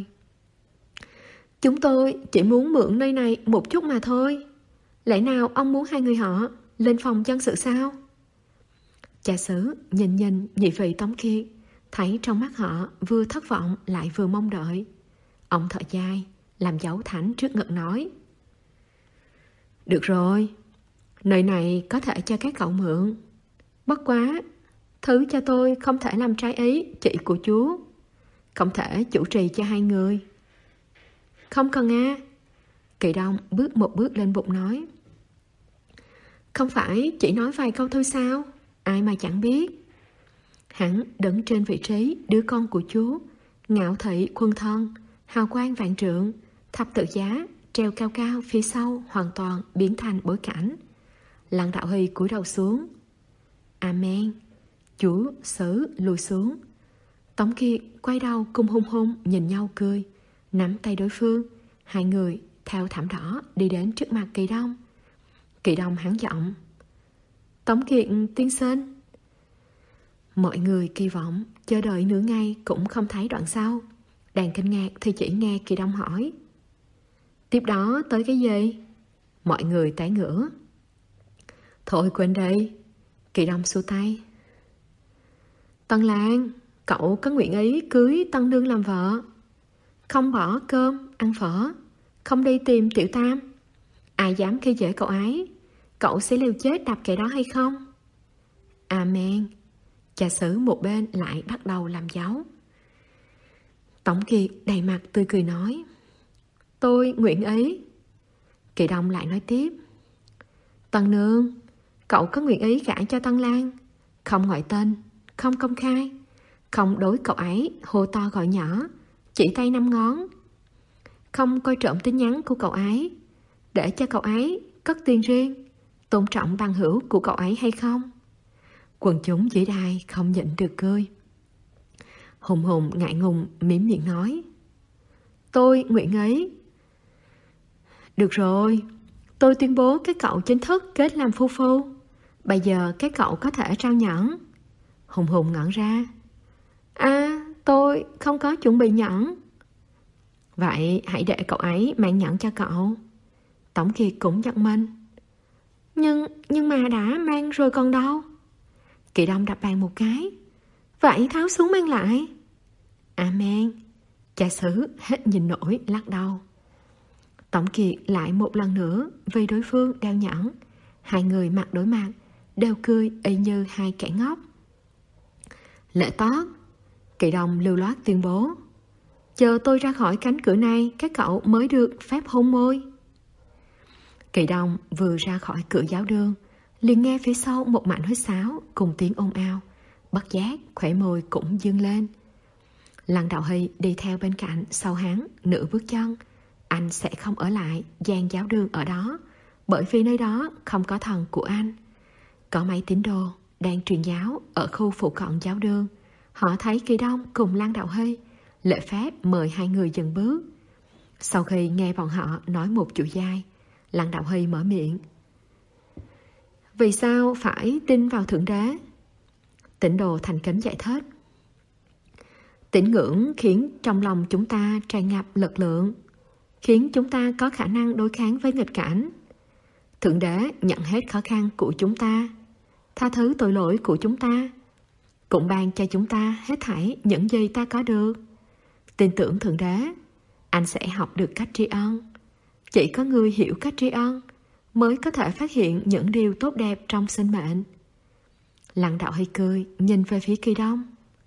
Chúng tôi chỉ muốn mượn nơi này một chút mà thôi. Lẽ nào ông muốn hai người họ lên phòng dân sự sao? Cha xứ nhìn nhìn nhị vị Tống Kiệt, thấy trong mắt họ vừa thất vọng lại vừa mong đợi. Ông thở dài, làm dấu thánh trước ngực nói. Được rồi, nơi này có thể cho các cậu mượn. Bất quá, thứ cho tôi không thể làm trái ý chị của Chúa, không thể chủ trì cho hai người. Không cần à. Kỳ Đông bước một bước lên bục nói. Không phải chỉ nói vài câu thôi sao? Ai mà chẳng biết. Hắn đứng trên vị trí đứa con của Chúa, ngạo thị quân thân, hào quang vạn trượng, thập tự giá treo cao cao phía sau hoàn toàn biến thành bối cảnh. Lăng Đạo Hy cúi đầu xuống. Amen. Chúa xứ lùi xuống. Tống Kiệt quay đầu cùng Hung Hung nhìn nhau cười, nắm tay đối phương. Hai người theo thảm đỏ đi đến trước mặt Kỳ Đông. Kỳ Đông hắn giọng. Tống Kiệt tiên sinh. Mọi người kỳ vọng chờ đợi nửa ngày cũng không thấy đoạn sau. Đang kinh ngạc thì chỉ nghe Kỳ Đông hỏi. Tiếp đó tới cái gì? Mọi người tái ngửa. Thôi quên đi. Kỳ Đông xua tay. Tân Lan, cậu có nguyện ý cưới Tân Nương làm vợ, không bỏ cơm, ăn phở, không đi tìm Tiểu Tam. Ai dám khi dễ cậu ấy, cậu sẽ liều chết đập kẻ đó hay không? Amen. Cha xứ một bên lại bắt đầu làm dấu. Tổng Kiệt đầy mặt tươi cười nói. Tôi nguyện ý. Kỳ Đông lại nói tiếp. Tân Nương, cậu có nguyện ý gả cho Tân Lan, không ngoại tên, không công khai, không đối cậu ấy hô to gọi nhỏ, chỉ tay năm ngón, không coi trộm tin nhắn của cậu ấy, để cho cậu ấy cất tiền riêng, tôn trọng bằng hữu của cậu ấy hay không? Quần chúng dưới đài không nhịn được cười. Hùng Hùng ngại ngùng mím miệng nói, tôi nguyện ấy. Được rồi, tôi tuyên bố các cậu chính thức kết làm phu phu. Bây giờ các cậu có thể trao nhẫn. Hùng Hùng ngẩn ra. À, tôi không có chuẩn bị nhẫn. Vậy hãy để cậu ấy mang nhẫn cho cậu. Tổng Kiệt cũng giật mình. Nhưng, nhưng mà đã mang rồi còn đâu? Kỳ Đông đập bàn một cái. Vậy tháo xuống mang lại. À mang. Cha xứ hết nhìn nổi lắc đầu. Tổng Kiệt lại một lần nữa vì đối phương đeo nhẫn. Hai người mặt đối mặt đều cười y như hai kẻ ngốc. Lễ tót. Kỳ Đông lưu loát tuyên bố. Chờ tôi ra khỏi cánh cửa này, các cậu mới được phép hôn môi. Kỳ Đông vừa ra khỏi cửa giáo đường, liền nghe phía sau một mảnh huýt sáo cùng tiếng ồn ào. Bất giác khóe môi cũng dương lên. Lăng Đạo Hy đi theo bên cạnh sau hắn nửa bước chân. Anh sẽ không ở lại gian giáo đường ở đó, bởi vì nơi đó không có thần của anh. Có mấy tín đồ đang truyền giáo ở khu phụ cận giáo đường. Họ thấy Kỳ Đông cùng Lăng Đạo Hy, lễ phép mời hai người dừng bước. Sau khi nghe bọn họ nói một chuỗi dài, Lăng Đạo Hy mở miệng. Vì sao phải tin vào Thượng Đế? Tín đồ thành kính giải thích. Tín ngưỡng khiến trong lòng chúng ta tràn ngập lực lượng, khiến chúng ta có khả năng đối kháng với nghịch cảnh. Thượng Đế nhận hết khó khăn của chúng ta, tha thứ tội lỗi của chúng ta, cũng ban cho chúng ta hết thảy những gì ta có được. Tin tưởng Thượng Đế, anh sẽ học được cách tri ân. Chỉ có người hiểu cách tri ân mới có thể phát hiện những điều tốt đẹp trong sinh mệnh. Lăng Đạo Hy cười, nhìn về phía Kỳ Đông.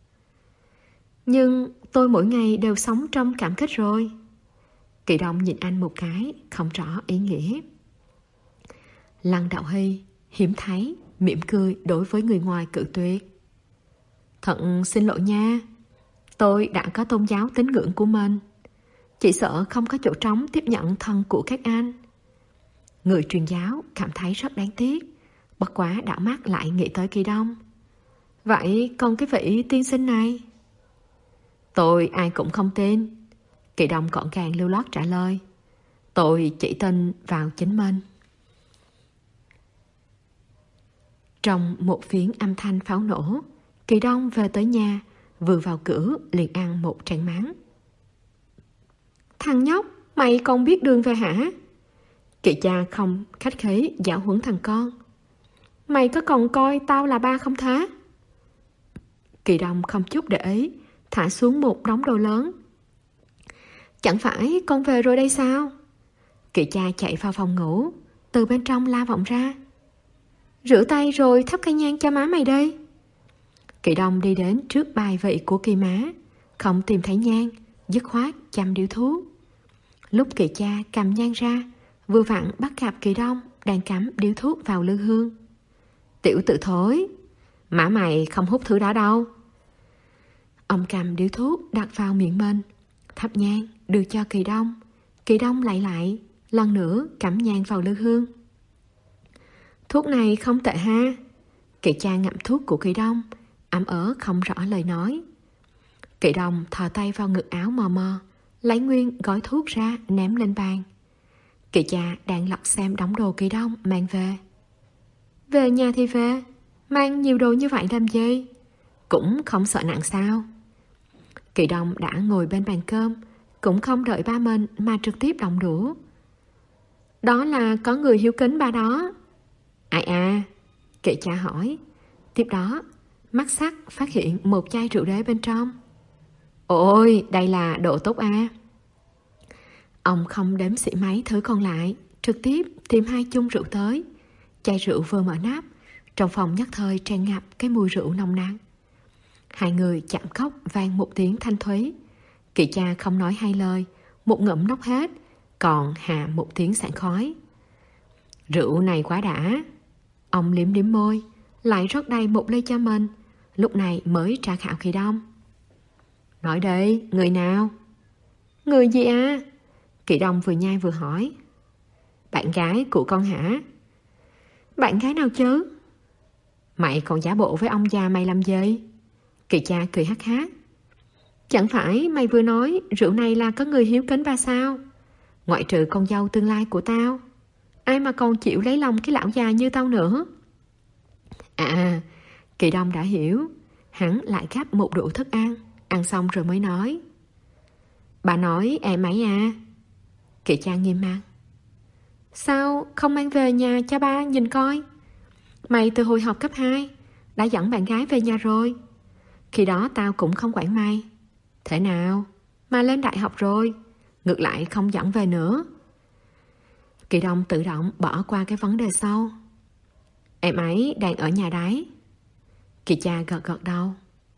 Nhưng tôi mỗi ngày đều sống trong cảm kích rồi. Kỳ Đông nhìn anh một cái, không rõ ý nghĩa. Lăng Đạo Hy hiếm thấy mỉm cười đối với người ngoài cự tuyệt. Thật xin lỗi nha, tôi đã có tôn giáo tín ngưỡng của mình. Chỉ sợ không có chỗ trống tiếp nhận thân của các anh. Người truyền giáo cảm thấy rất đáng tiếc, bất quá đảo mắt lại nghĩ tới Kỳ Đông. Vậy còn cái vị tiên sinh này? Tôi ai cũng không tin. Kỳ Đông gọn gàng lưu loát trả lời. Tôi chỉ tin vào chính mình. Trong một phiến âm thanh pháo nổ, Kỳ Đông về tới nhà, vừa vào cửa liền ăn một tràng mắng. Thằng nhóc, mày còn biết đường về hả? Kỳ cha không khách khí giáo huấn thằng con. Mày có còn coi tao là ba không thế? Kỳ Đông không chút để ý, thả xuống một đống đồ lớn. Chẳng phải con về rồi đây sao? Kỳ cha chạy vào phòng ngủ, từ bên trong la vọng ra. Rửa tay rồi thắp cây nhang cho má mày đi. Kỳ Đông đi đến trước bài vị của Kỳ má, không tìm thấy nhang, dứt khoát chăm điếu thuốc. Lúc Kỳ cha cầm nhang ra, vừa vặn bắt gặp Kỳ Đông đang cắm điếu thuốc vào lư hương. Tiểu tử thối, má mày không hút thứ đó đâu. Ông cầm điếu thuốc đặt vào miệng mình, thắp nhang đưa cho Kỳ Đông. Kỳ Đông lại lại, lần nữa cắm nhang vào lư hương. Thuốc này không tệ ha. Kỳ cha ngậm thuốc của Kỳ Đông, ẩm ớ không rõ lời nói. Kỳ Đông thò tay vào ngực áo mò mò, lấy nguyên gói thuốc ra ném lên bàn. Kỳ cha đang lật xem đống đồ Kỳ Đông mang về. Về nhà thì về, mang nhiều đồ như vậy làm gì? Cũng không sợ nặng sao? Kỳ Đông đã ngồi bên bàn cơm, cũng không đợi ba mình mà trực tiếp động đũa. Đó là có người hiếu kính ba đó. Ai à? Kỳ cha hỏi. Tiếp đó, mắt sắc phát hiện một chai rượu đế bên trong. Ôi, đây là đồ tốt à. Ông không đếm xỉ mấy thứ còn lại, trực tiếp tìm hai chung rượu tới. Chai rượu vừa mở nắp, trong phòng nhất thời tràn ngập cái mùi rượu nồng nặc. Hai người chạm cốc vang một tiếng thanh thúy. Kỳ cha không nói hai lời, một ngụm nốc hết, còn hạ một tiếng sảng khói. Rượu này quá đã. Ông liếm liếm môi, lại rót đầy một ly cho mình, lúc này mới tra khảo Kỳ Đông. Nói đi, người nào? Người gì à? Kỳ Đông vừa nhai vừa hỏi. Bạn gái của con hả? Bạn gái nào chứ? Mày còn giả bộ với ông già mày làm gì? Kỳ cha cười hắc hắc. Chẳng phải mày vừa nói rượu này là có người hiếu kính ba sao? Ngoại trừ con dâu tương lai của tao, ai mà còn chịu lấy lòng cái lão già như tao nữa. À, Kỳ Đông đã hiểu. Hắn lại gắp một đũa thức ăn, ăn xong rồi mới nói. Bà nói em ấy à? Kỳ cha nghiêm mặt. Sao không mang về nhà cho ba nhìn coi? Mày từ hồi học cấp hai đã dẫn bạn gái về nhà rồi. Khi đó tao cũng không quản mày. Thế nào mà lên đại học rồi, ngược lại không dẫn về nữa. Kỳ Đông tự động bỏ qua cái vấn đề sau. Em ấy đang ở nhà đấy. Kỳ cha gật gật đầu.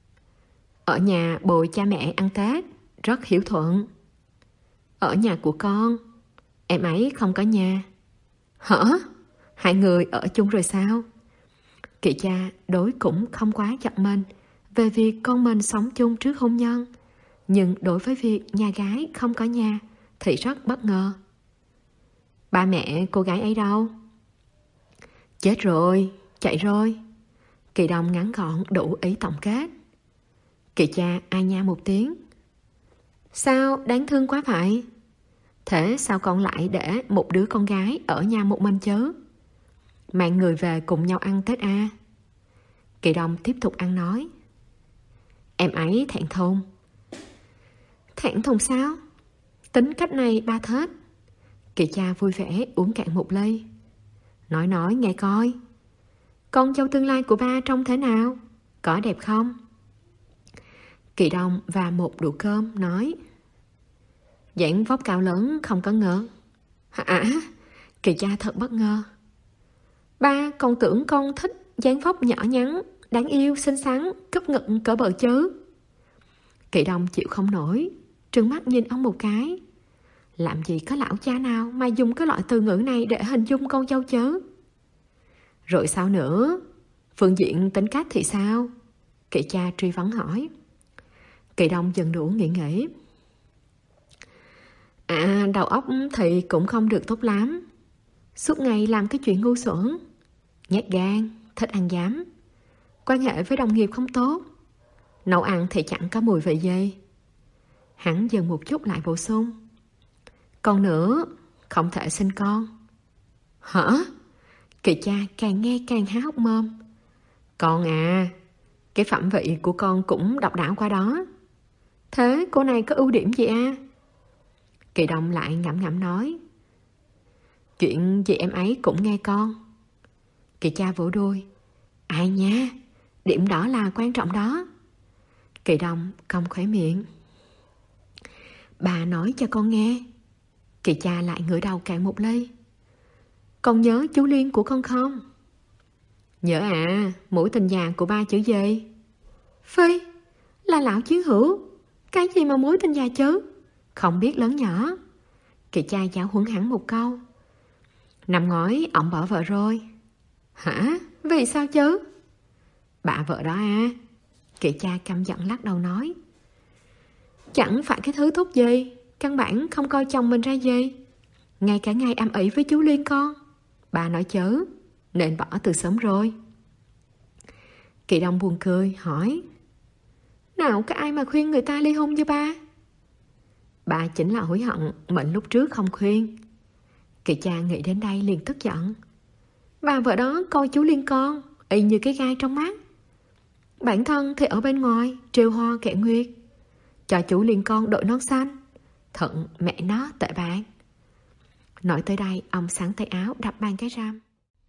Ở nhà bồi cha mẹ ăn Tết, rất hiếu thuận. Ở nhà của con, em ấy không có nhà. Hả? Hai người ở chung rồi sao? Kỳ cha đối cũng không quá giật mình về việc con mình sống chung trước hôn nhân, nhưng đối với việc nhà gái không có nhà thì rất bất ngờ. Ba mẹ cô gái ấy đâu? Chết rồi, chạy rồi. Kỳ Đông ngắn gọn đủ ý tổng kết. Kỳ cha ai nha một tiếng. Sao đáng thương quá vậy? Thế sao con lại để một đứa con gái ở nhà một mình chứ? Mang người về cùng nhau ăn Tết à? Kỳ Đông tiếp tục ăn nói. Em ấy thẹn thùng. Thẹn thùng sao? Tính cách này ba thết. Kỳ cha vui vẻ uống cạn một ly. Nói nói nghe coi, con dâu tương lai của ba trông thế nào? Có đẹp không? Kỳ Đông và một đũa cơm nói. Dáng vóc cao lớn không có ngờ. Hả? Kỳ cha thật bất ngờ. Ba còn tưởng con thích dáng vóc nhỏ nhắn, đáng yêu, xinh xắn, cúp ngực cỡ bờ chứ. Kỳ Đông chịu không nổi, trừng mắt nhìn ông một cái. Làm gì có lão cha nào mà dùng cái loại từ ngữ này để hình dung con dâu chứ? Rồi sao nữa? Phương diện tính cách thì sao? Kỳ cha truy vấn hỏi. Kỳ Đông dần đũa nghĩ nghĩ. À, đầu óc thì cũng không được tốt lắm. Suốt ngày làm cái chuyện ngu xuẩn, nhát gan, thích ăn dám, quan hệ với đồng nghiệp không tốt, nấu ăn thì chẳng có mùi vị gì. Hắn dừng một chút lại bổ sung. Còn nữa, không thể sinh con. Hả? Kỳ cha càng nghe càng há hốc mồm. Con à, cái phẩm vị của con cũng độc đáo qua đó. Thế cô này có ưu điểm gì à? Kỳ Đông lại ngẫm ngẫm nói. Chuyện gì em ấy cũng nghe con. Kỳ cha vỗ đuôi. Ai nha, điểm đó là quan trọng đó. Kỳ Đông cong khóe miệng. Bà nói cho con nghe. Kỳ cha lại ngửa đầu cạn một ly. Con nhớ chú Liên của con không? Nhớ à, mũi tình già của ba chữ gì? Phi, là lão chiến hữu. Cái gì mà mối tình già chứ? Không biết lớn nhỏ. Kỳ cha giáo huấn hắn một câu. Năm ngoái ổng bỏ vợ rồi. Hả? Vì sao chứ? Bạ vợ đó à? Kỳ cha căm giận lắc đầu nói. Chẳng phải cái thứ thúc gì, căn bản không coi chồng mình ra gì. Ngay cả ngày âm ỉ với chú Liên con. Bà nói chớ, nên bỏ từ sớm rồi. Kỳ Đông buồn cười, hỏi. Nào có ai mà khuyên người ta ly hôn như ba? Bà chính là hối hận mình lúc trước không khuyên. Kỳ cha nghĩ đến đây liền tức giận. Bà vợ đó coi chú Liên con y như cái gai trong mắt. Bản thân thì ở bên ngoài trêu hoa kẻ nguyệt, cho chú Liên con đội nón xanh. Thận mẹ nó tệ bạn. Nói tới đây, ông sắn tay áo đập bàn cái răm.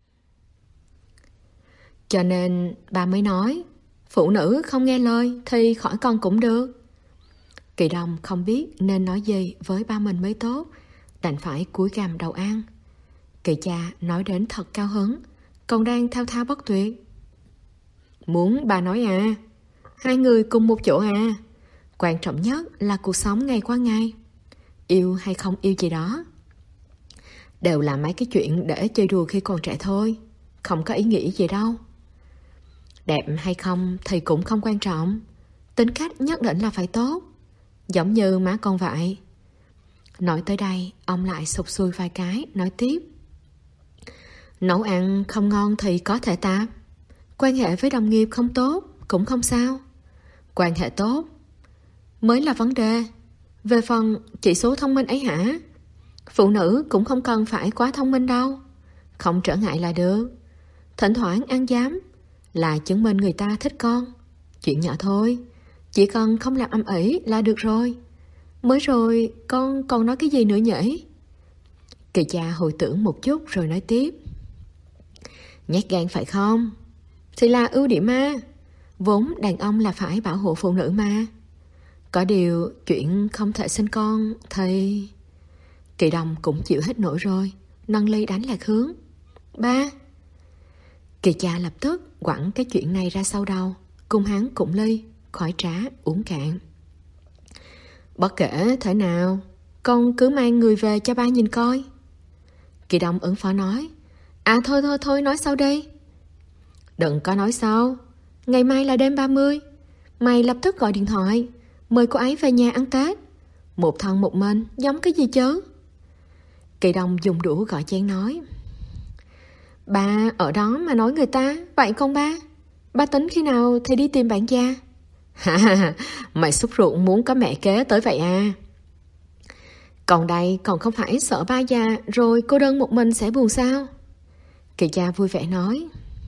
Cho nên bà mới nói, phụ nữ không nghe lời thì khỏi con cũng được. Kỳ Đông không biết nên nói gì với ba mình mới tốt, đành phải cúi gằm đầu ăn. Kỳ cha nói đến thật cao hứng, còn đang thao thao bất tuyệt. Muốn bà nói à? Hai người cùng một chỗ à? Quan trọng nhất là cuộc sống ngày qua ngày. Yêu hay không yêu gì đó đều là mấy cái chuyện để chơi đùa khi còn trẻ thôi, không có ý nghĩa gì đâu. Đẹp hay không thì cũng không quan trọng, tính cách nhất định là phải tốt, giống như má con vậy. Nói tới đây, ông lại sụt sùi vài cái, nói tiếp. Nấu ăn không ngon thì có thể tạp. Quan hệ với đồng nghiệp không tốt cũng không sao. Quan hệ tốt mới là vấn đề. Về phần chỉ số thông minh ấy hả? Phụ nữ cũng không cần phải quá thông minh đâu. Không trở ngại là được. Thỉnh thoảng ăn dám là chứng minh người ta thích con. Chuyện nhỏ thôi. Chỉ cần không làm ầm ĩ là được rồi. Mới rồi con còn nói cái gì nữa nhỉ? Kỳ cha hồi tưởng một chút rồi nói tiếp. Nhát gan phải không? Thì là ưu điểm mà. Vốn đàn ông là phải bảo hộ phụ nữ mà. Có điều chuyện không thể sinh con thì... Kỳ Đông cũng chịu hết nổi rồi, nâng ly đánh lạc hướng. Ba. Kỳ cha lập tức quẳng cái chuyện này ra sau đầu, cùng hắn cũng ly, khỏi trá uống cạn. Bất kể thế nào, con cứ mang người về cho ba nhìn coi. Kỳ Đông ứng phó nói. À thôi thôi thôi nói sau đi. Đừng có nói sau. Ngày mai là đêm ba mươi. Mày lập tức gọi điện thoại mời cô ấy về nhà ăn Tết. Một thân một mình giống cái gì chứ? Kỳ Đông dùng đũa gõ chén nói. Ba ở đó mà nói người ta. Vậy con ba? Ba tính khi nào thì đi tìm bạn già? Ha, mày xúc ruột muốn có mẹ kế tới vậy à? Còn đây còn không phải sợ ba già rồi cô đơn một mình sẽ buồn sao? Kỳ cha vui vẻ nói.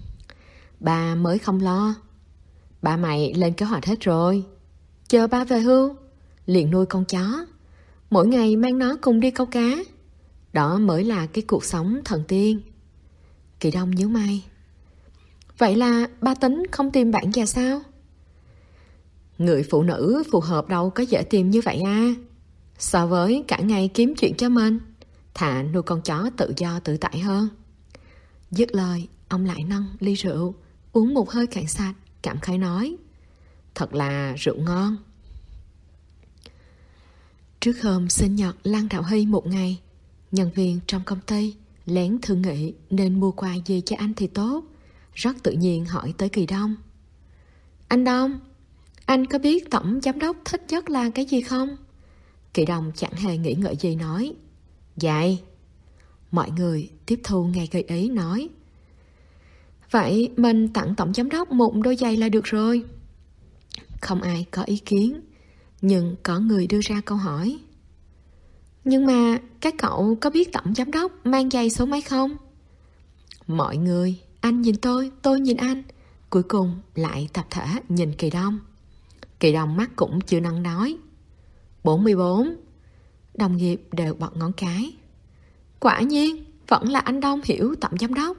Ba mới không lo. Ba mày lên kế hoạch hết rồi. Chờ ba về hưu liền nuôi con chó, mỗi ngày mang nó cùng đi câu cá. Đó mới là cái cuộc sống thần tiên. Kỳ Đông nhíu mày. Vậy là ba tính không tìm bạn già sao? Người phụ nữ phù hợp đâu có dễ tìm như vậy à. So với cả ngày kiếm chuyện cho mình, thà nuôi con chó tự do tự tại hơn. Dứt lời, ông lại nâng ly rượu, uống một hơi cạn sạch, cảm khái nói. Thật là rượu ngon. Trước hôm sinh nhật Lăng Đạo Hy một ngày, nhân viên trong công ty lén thương nghị nên mua quà gì cho anh thì tốt. Rất tự nhiên hỏi tới Kỳ Đông. Anh Đông, anh có biết tổng giám đốc thích nhất là cái gì không? Kỳ Đông chẳng hề nghĩ ngợi gì nói. Vậy. Mọi người tiếp thu ngay gợi ý nói. Vậy mình tặng tổng giám đốc một đôi giày là được rồi. Không ai có ý kiến, nhưng có người đưa ra câu hỏi. Nhưng mà các cậu có biết tổng giám đốc mang giày số mấy không? Mọi người, anh nhìn tôi, tôi nhìn anh, cuối cùng lại tập thể nhìn Kỳ Đông. Kỳ Đông mắt cũng chưa năng nói. bốn mươi bốn. Đồng nghiệp đều bật ngón cái. Quả nhiên, vẫn là anh Đông hiểu tổng giám đốc.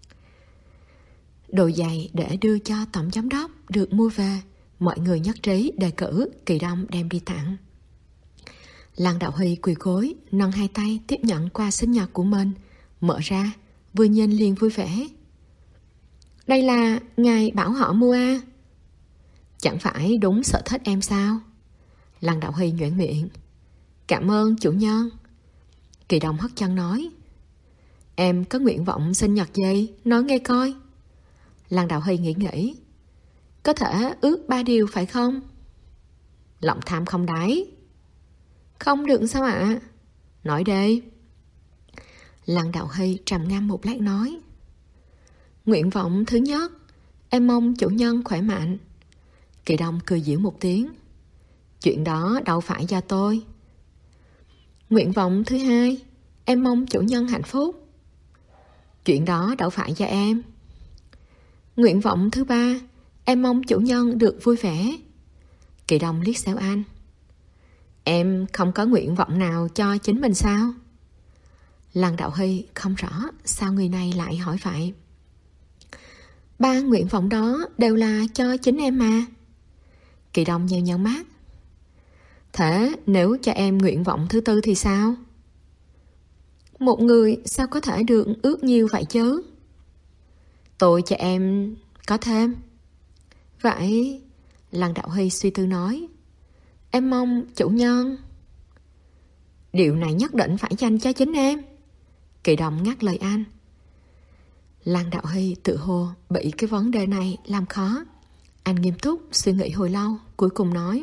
Đồ giày để đưa cho tổng giám đốc được mua về, mọi người nhất trí đề cử Kỳ Đông đem đi tặng. Lăng Đạo Huy quỳ gối, nâng hai tay tiếp nhận quà sinh nhật của mình, mở ra, vừa nhìn liền vui vẻ. Đây là ngài bảo họ mua à? Chẳng phải đúng sở thích em sao? Lăng Đạo Huy nhoẻn miệng. Cảm ơn chủ nhân. Kỳ Đông hất chân nói. Em có nguyện vọng sinh nhật gì? Nói nghe coi. Lăng Đạo Huy nghĩ nghĩ. Có thể ước ba điều phải không? Lòng tham không đáy. Không được sao ạ? Nói đi. Lăng Đạo Huy trầm ngâm một lát nói. Nguyện vọng thứ nhất, em mong chủ nhân khỏe mạnh. Kỳ Đông cười giễu một tiếng. Chuyện đó đâu phải do tôi. Nguyện vọng thứ hai, em mong chủ nhân hạnh phúc. Chuyện đó đâu phải do em. Nguyện vọng thứ ba, em mong chủ nhân được vui vẻ. Kỳ Đông liếc xéo anh. Em không có nguyện vọng nào cho chính mình sao? Lăng Đạo Huy không rõ sao người này lại hỏi vậy. Ba nguyện vọng đó đều là cho chính em mà. Kỳ Đông nheo nheo mắt. Thế nếu cho em nguyện vọng thứ tư thì sao? Một người sao có thể được ước nhiều vậy chứ? Tôi cho em có thêm. Vậy, Lăng Đạo Huy suy tư nói. Em mong chủ nhân. Điều này nhất định phải dành cho chính em. Kỳ Đông ngắt lời anh. Lăng Đạo Huy tự hồ bị cái vấn đề này làm khó. Anh nghiêm túc suy nghĩ hồi lâu, cuối cùng nói.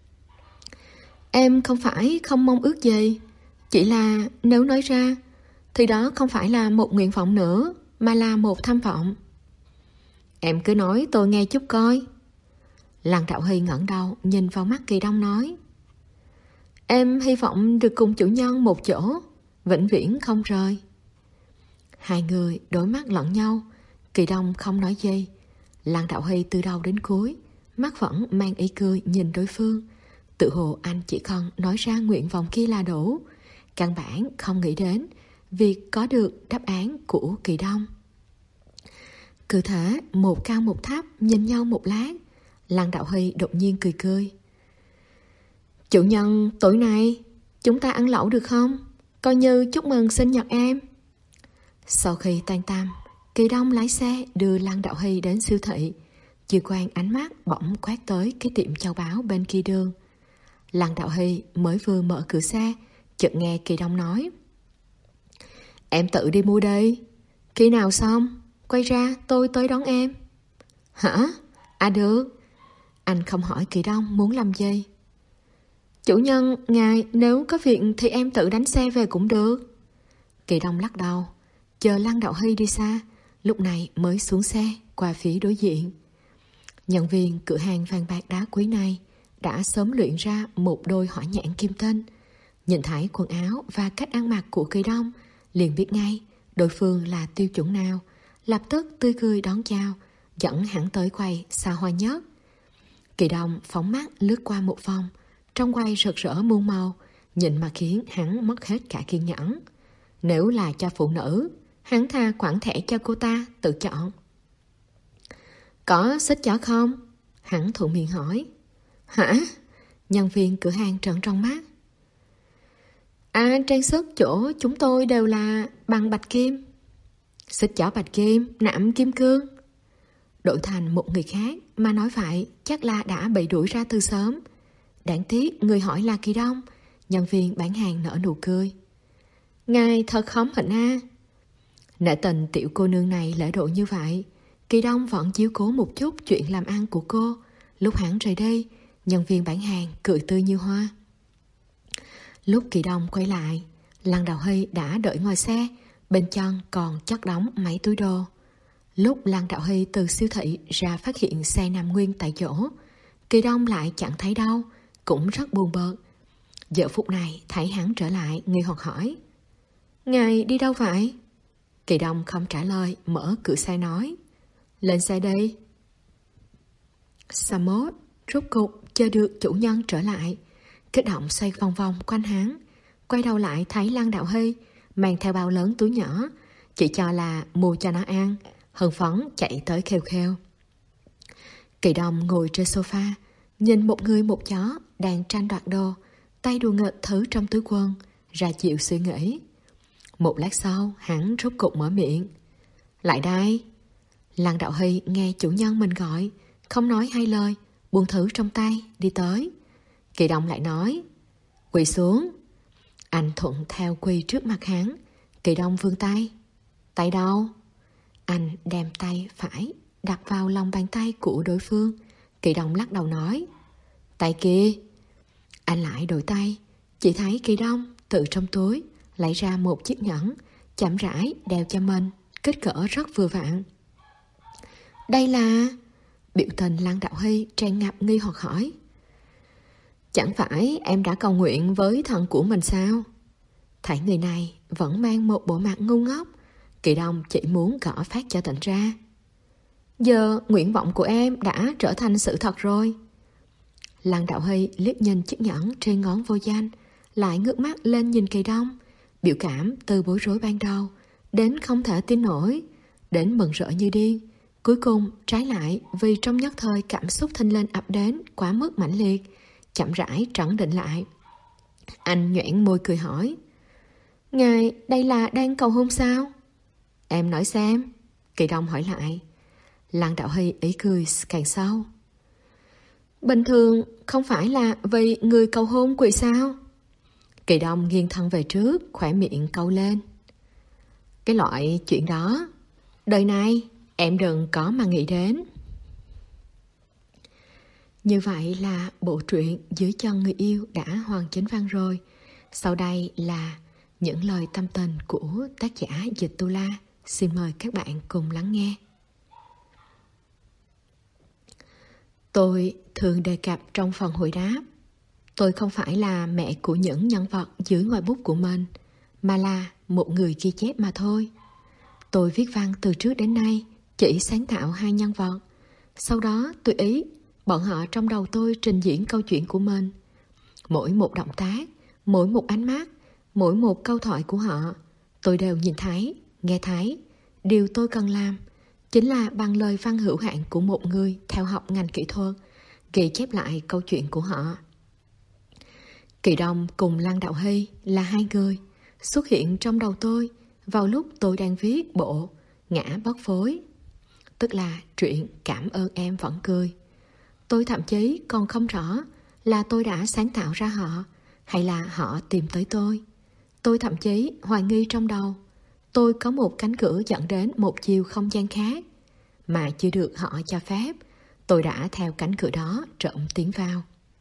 Em không phải không mong ước gì, chỉ là nếu nói ra thì đó không phải là một nguyện vọng nữa. mà là một tham vọng. Em cứ nói tôi nghe chút coi. Lăng Đạo Hy ngẩng đầu nhìn vào mắt Kỳ Đông nói: Em hy vọng được cùng chủ nhân một chỗ, vĩnh viễn không rời. Hai người đối mắt lẫn nhau. Kỳ Đông không nói gì. Lăng Đạo Hy từ đầu đến cuối mắt vẫn mang ý cười nhìn đối phương. Tự hồ anh chỉ cần nói ra nguyện vọng kia là đủ, căn bản không nghĩ đến việc có được đáp án của Kỳ Đông. Cứ thế một cao một thấp nhìn nhau một lát, Lăng Đạo Hy đột nhiên cười cười. Chủ nhân, tối nay chúng ta ăn lẩu được không? Coi như chúc mừng sinh nhật em. Sau khi tan tầm, Kỳ Đông lái xe đưa Lăng Đạo Hy đến siêu thị. Dư Quang ánh mắt bỗng quét tới cái tiệm châu báu bên kia đường. Lăng Đạo Hy mới vừa mở cửa xe, chợt nghe Kỳ Đông nói: Em tự đi mua đi, khi nào xong quay ra tôi tới đón em. Hả? À được. Anh không hỏi Kỳ Đông muốn làm gì. Chủ nhân, ngài nếu có việc thì em tự đánh xe về cũng được. Kỳ Đông lắc đầu, chờ Lăng Đạo Hy đi xa, lúc này mới xuống xe qua phía đối diện. Nhân viên cửa hàng vàng bạc đá quý này đã sớm luyện ra một đôi hỏa nhãn kim tinh. Nhìn thấy quần áo và cách ăn mặc của Kỳ Đông, liền biết ngay đối phương là tiêu chuẩn nào, lập tức tươi cười đón chào, dẫn hắn tới quầy xa hoa nhất. Kỳ Đông phóng mắt lướt qua một vòng, trong quầy rực rỡ muôn màu, nhìn mà khiến hắn mất hết cả kiên nhẫn. Nếu là cho phụ nữ, hắn tha khoản thẻ cho cô ta tự chọn. Có xích chó không? Hắn thuận miệng hỏi. Hả? Nhân viên cửa hàng trợn tròn mắt. À, trang sức chỗ chúng tôi đều là bằng bạch kim. Xích chó bạch kim, nạm kim cương. Đổi thành một người khác mà nói vậy chắc là đã bị đuổi ra từ sớm. Đáng tiếc người hỏi là Kỳ Đông. Nhân viên bán hàng nở nụ cười. Ngài thật khóm hỉnh a. Nể tình tiểu cô nương này lễ độ như vậy, Kỳ Đông vẫn chiếu cố một chút chuyện làm ăn của cô. Lúc hắn rời đi, nhân viên bán hàng cười tươi như hoa. Lúc Kỳ Đông quay lại, Lăng Đạo Hy đã đợi ngoài xe, bên chân còn chất đống mấy túi đồ. Lúc Lăng Đạo Hy từ siêu thị ra phát hiện xe nằm nguyên tại chỗ, Kỳ Đông lại chẳng thấy đâu, cũng rất buồn bực. Giờ phút này thấy hắn trở lại, nghi hoặc hỏi: Ngài đi đâu vậy? Kỳ Đông không trả lời, mở cửa xe nói: Lên xe đi. Sa mốt rốt cục chờ được chủ nhân trở lại, kích động xoay vòng vòng quanh hắn. Quay đầu lại thấy Lăng Đạo Hy mang theo bao lớn túi nhỏ, chỉ cho là mua cho nó ăn, hưng phấn chạy tới khêu khêu. Kỳ Đông ngồi trên sofa, nhìn một người một chó đang tranh đoạt đồ, tay đùa nghịch thứ trong túi quần, ra chịu suy nghĩ. Một lát sau hắn rốt cục mở miệng: Lại đây. Lăng Đạo Hy nghe chủ nhân mình gọi, không nói hai lời, buông thứ trong tay đi tới. Kỳ Đông lại nói: Quỳ xuống. Anh thuận theo quỳ trước mặt hắn. Kỳ Đông vươn tay. Tay đâu? Anh đem tay phải đặt vào lòng bàn tay của đối phương. Kỳ Đông lắc đầu nói: Tay kia. Anh lại đổi tay, chỉ thấy Kỳ Đông từ trong túi lấy ra một chiếc nhẫn, chậm rãi đeo cho mình, kích cỡ rất vừa vặn. Đây là... Biểu tình Lăng Đạo Hy tràn ngập nghi hoặc hỏi: Chẳng phải em đã cầu nguyện với thần của mình sao? Thấy người này vẫn mang một bộ mặt ngu ngốc, Kỳ Đông chỉ muốn gõ phát cho tỉnh ra. Giờ nguyện vọng của em đã trở thành sự thật rồi. Lăng Đạo Hy liếc nhìn chiếc nhẫn trên ngón vô danh, lại ngước mắt lên nhìn Kỳ Đông. Biểu cảm từ bối rối ban đầu đến không thể tin nổi, đến mừng rỡ như điên, cuối cùng trái lại vì trong nhất thời cảm xúc thinh lên ập đến quá mức mãnh liệt, chậm rãi trấn định lại. Anh nhoẻn môi cười hỏi: Ngài đây là đang cầu hôn sao? Em nói xem. Kỳ Đông hỏi lại. Lăng Đạo Hy ý cười càng sâu. Bình thường không phải là vì người cầu hôn quỳ sao? Kỳ Đông nghiêng thân về trước, khỏe miệng câu lên. Cái loại chuyện đó đời này em đừng có mà nghĩ đến. Như vậy là bộ truyện Dưới chân người yêu đã hoàn chỉnh văn rồi. Sau đây là những lời tâm tình của tác giả Dịch Tu La. Xin mời các bạn cùng lắng nghe. Tôi thường đề cập trong phần hồi đáp, tôi không phải là mẹ của những nhân vật dưới ngòi bút của mình, mà là một người ghi chép mà thôi. Tôi viết văn từ trước đến nay, chỉ sáng tạo hai nhân vật. Sau đó tùy ý, bọn họ trong đầu tôi trình diễn câu chuyện của mình. Mỗi một động tác, mỗi một ánh mắt, mỗi một câu thoại của họ, tôi đều nhìn thấy, nghe thấy. Điều tôi cần làm chính là bằng lời văn hữu hạn của một người theo học ngành kỹ thuật, ghi chép lại câu chuyện của họ. Kỳ Đông cùng Lăng Đạo Hy là hai người xuất hiện trong đầu tôi vào lúc tôi đang viết bộ Ngã Bất Phối, tức là truyện Cảm Ơn Em Vẫn Cười. Tôi thậm chí còn không rõ là tôi đã sáng tạo ra họ hay là họ tìm tới tôi. Tôi thậm chí hoài nghi trong đầu tôi có một cánh cửa dẫn đến một chiều không gian khác mà chưa được họ cho phép. Tôi đã theo cánh cửa đó trộm tiến vào.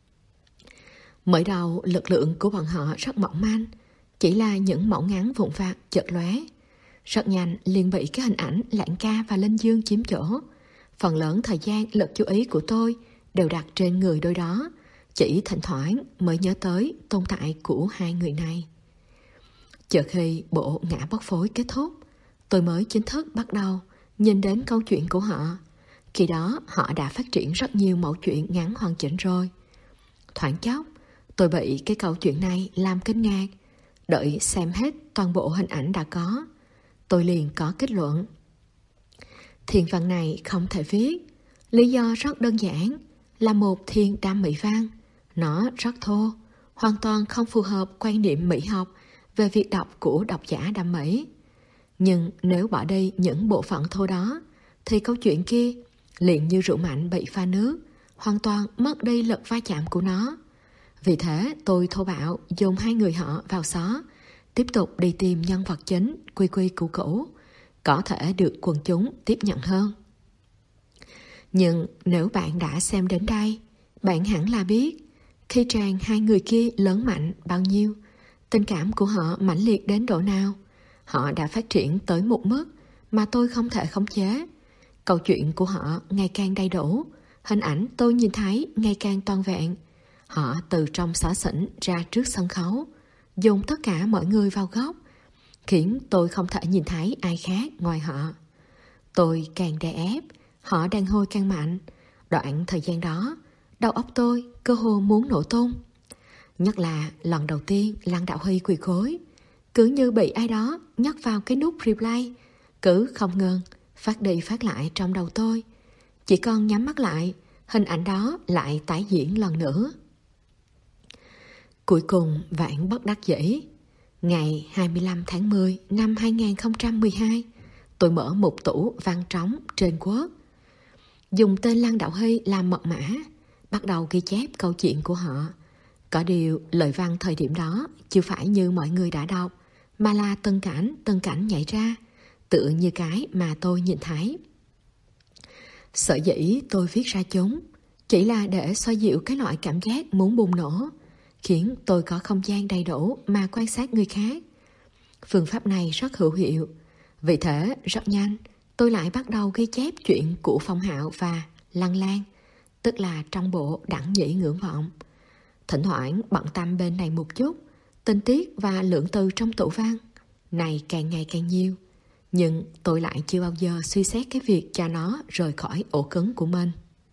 Mới đầu lực lượng của bọn họ rất mỏng manh, chỉ là những mẫu ngắn vụn vặt chợt lóe. Rất nhanh liền bị cái hình ảnh Lãng Ca và Linh Dương chiếm chỗ. Phần lớn thời gian lực chú ý của tôi đều đặt trên người đôi đó, chỉ thỉnh thoảng mới nhớ tới tồn tại của hai người này. Chợt khi bộ Ngã Bất Phối kết thúc, tôi mới chính thức bắt đầu nhìn đến câu chuyện của họ. Khi đó họ đã phát triển rất nhiều mẫu chuyện ngắn hoàn chỉnh rồi. Thoáng chốc, tôi bị cái câu chuyện này làm kinh ngạc. Đợi xem hết toàn bộ hình ảnh đã có, tôi liền có kết luận. Thiền văn này không thể viết. Lý do rất đơn giản, là một thiền đam mỹ văn. Nó rất thô, hoàn toàn không phù hợp quan niệm mỹ học về việc đọc của độc giả đam mỹ. Nhưng nếu bỏ đi những bộ phận thô đó, thì câu chuyện kia liền như rượu mạnh bị pha nước, hoàn toàn mất đi lực va chạm của nó. Vì thế tôi thô bạo dồn hai người họ vào xó, tiếp tục đi tìm nhân vật chính quy quy củ củ, có thể được quần chúng tiếp nhận hơn. Nhưng nếu bạn đã xem đến đây, bạn hẳn là biết khi tràn hai người kia lớn mạnh bao nhiêu, tình cảm của họ mãnh liệt đến độ nào. Họ đã phát triển tới một mức mà tôi không thể khống chế. Câu chuyện của họ ngày càng đầy đủ, hình ảnh tôi nhìn thấy ngày càng toàn vẹn. Họ từ trong xó xỉnh ra trước sân khấu, dồn tất cả mọi người vào góc, khiến tôi không thể nhìn thấy ai khác ngoài họ. Tôi càng đè ép, họ đàn hồi càng mạnh. Đoạn thời gian đó, đầu óc tôi cơ hồ muốn nổ tung. Nhất là lần đầu tiên Lăng Đạo Hy quỳ gối, cứ như bị ai đó nhắc vào cái nút replay, cứ không ngừng phát đi phát lại trong đầu tôi. Chỉ còn nhắm mắt lại, hình ảnh đó lại tái diễn lần nữa. Cuối cùng vạn bất đắc dĩ, ngày hai mươi lăm tháng mười năm hai nghìn không trăm mười hai, tôi mở một tủ văn trống trên Word, dùng tên Lăng Đạo Hy làm mật mã, bắt đầu ghi chép câu chuyện của họ. Có điều lời văn thời điểm đó chưa phải như mọi người đã đọc, mà là từng cảnh từng cảnh nhảy ra, tựa như cái mà tôi nhìn thấy. Sở dĩ tôi viết ra chúng chỉ là để xoa dịu cái loại cảm giác muốn bùng nổ, khiến tôi có không gian đầy đủ mà quan sát người khác. Phương pháp này rất hữu hiệu. Vì thế rất nhanh tôi lại bắt đầu ghi chép chuyện của Phong Hạo và Lăng Lan, tức là trong bộ Đẳng Nhĩ Ngưỡng Vọng. Thỉnh thoảng bận tâm bên này một chút, tình tiết và lượng từ trong tủ văn này càng ngày càng nhiều. Nhưng tôi lại chưa bao giờ suy xét cái việc cho nó rời khỏi ổ cứng của mình.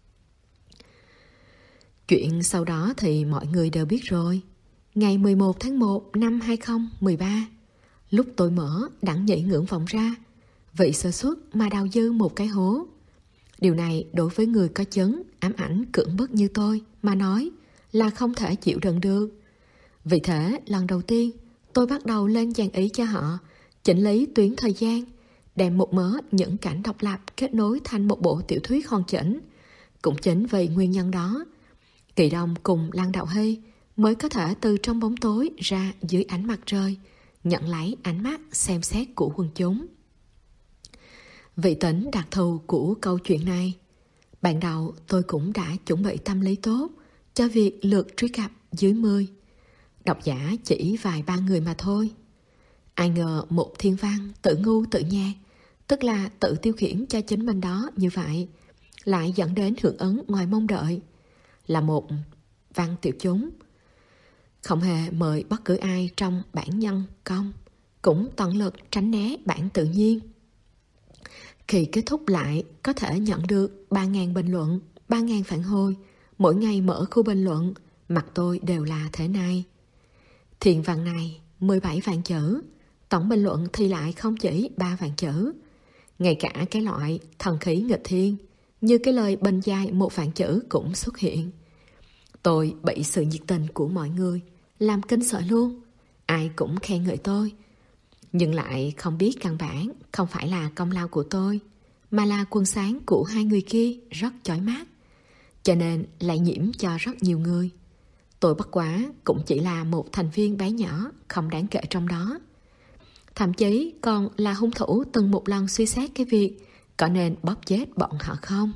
Chuyện sau đó thì mọi người đều biết rồi. Ngày mười một tháng một năm hai nghìn không trăm mười ba, lúc tôi mở Đẳng Nhĩ Ngưỡng Vọng ra, vị sơ suất mà đào dư một cái hố. Điều này đối với người có chứng ám ảnh cưỡng bức như tôi mà nói là không thể chịu đựng được. Vì thế lần đầu tiên tôi bắt đầu lên dàn ý cho họ, chỉnh lý tuyến thời gian, đem một mớ những cảnh độc lập kết nối thành một bộ tiểu thuyết hoàn chỉnh. Cũng chính vì nguyên nhân đó, Kỳ Đông cùng Lăng Đạo Hy mới có thể từ trong bóng tối ra dưới ánh mặt trời, nhận lấy ánh mắt xem xét của quần chúng. Vị tính đặc thù của câu chuyện này, ban đầu tôi cũng đã chuẩn bị tâm lý tốt cho việc lượt truy cập dưới mười. Độc giả chỉ vài ba người mà thôi. Ai ngờ một thiên văn tự ngu tự nhạt, tức là tự tiêu khiển cho chính mình đó như vậy, lại dẫn đến hưởng ứng ngoài mong đợi. Là một văn tiểu chúng, không hề mời bất cứ ai trong bản nhân công, cũng tận lực tránh né bản tự nhiên. Khi kết thúc lại, có thể nhận được ba nghìn bình luận, ba nghìn phản hồi. Mỗi ngày mở khu bình luận, mặt tôi đều là thế này. Thiền văn này mười bảy vạn chữ, tổng bình luận thì lại không chỉ ba vạn chữ. Ngay cả cái loại thần khí nghịch thiên, như cái lời bình dài một vạn chữ cũng xuất hiện. Tôi bị sự nhiệt tình của mọi người làm kinh sợ luôn. Ai cũng khen ngợi tôi, nhưng lại không biết căn bản không phải là công lao của tôi, mà là quân sáng của hai người kia rất chói mắt, cho nên lại nhiễm cho rất nhiều người. Tôi bất quá cũng chỉ là một thành viên bé nhỏ, không đáng kể trong đó. Thậm chí còn là hung thủ từng một lần suy xét cái việc có nên bóp chết bọn họ không.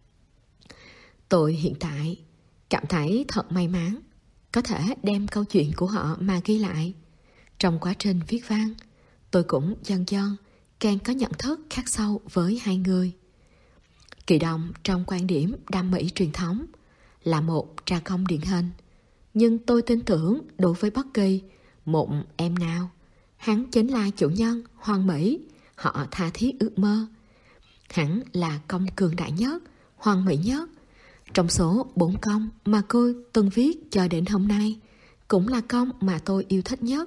Tôi hiện tại cảm thấy thật may mắn có thể đem câu chuyện của họ mà ghi lại. Trong quá trình viết văn, tôi cũng dần dần càng có nhận thức khắc sâu với hai người. Kỳ Đông trong quan điểm đam mỹ truyền thống là một tra công điển hình, nhưng tôi tin tưởng đối với bất kỳ một em nào, hắn chính là chủ nhân hoàn mỹ họ tha thiết ước mơ. Hắn là công cường đại nhất, hoàn mỹ nhất. Trong số bốn công mà cô từng viết cho đến hôm nay, cũng là công mà tôi yêu thích nhất.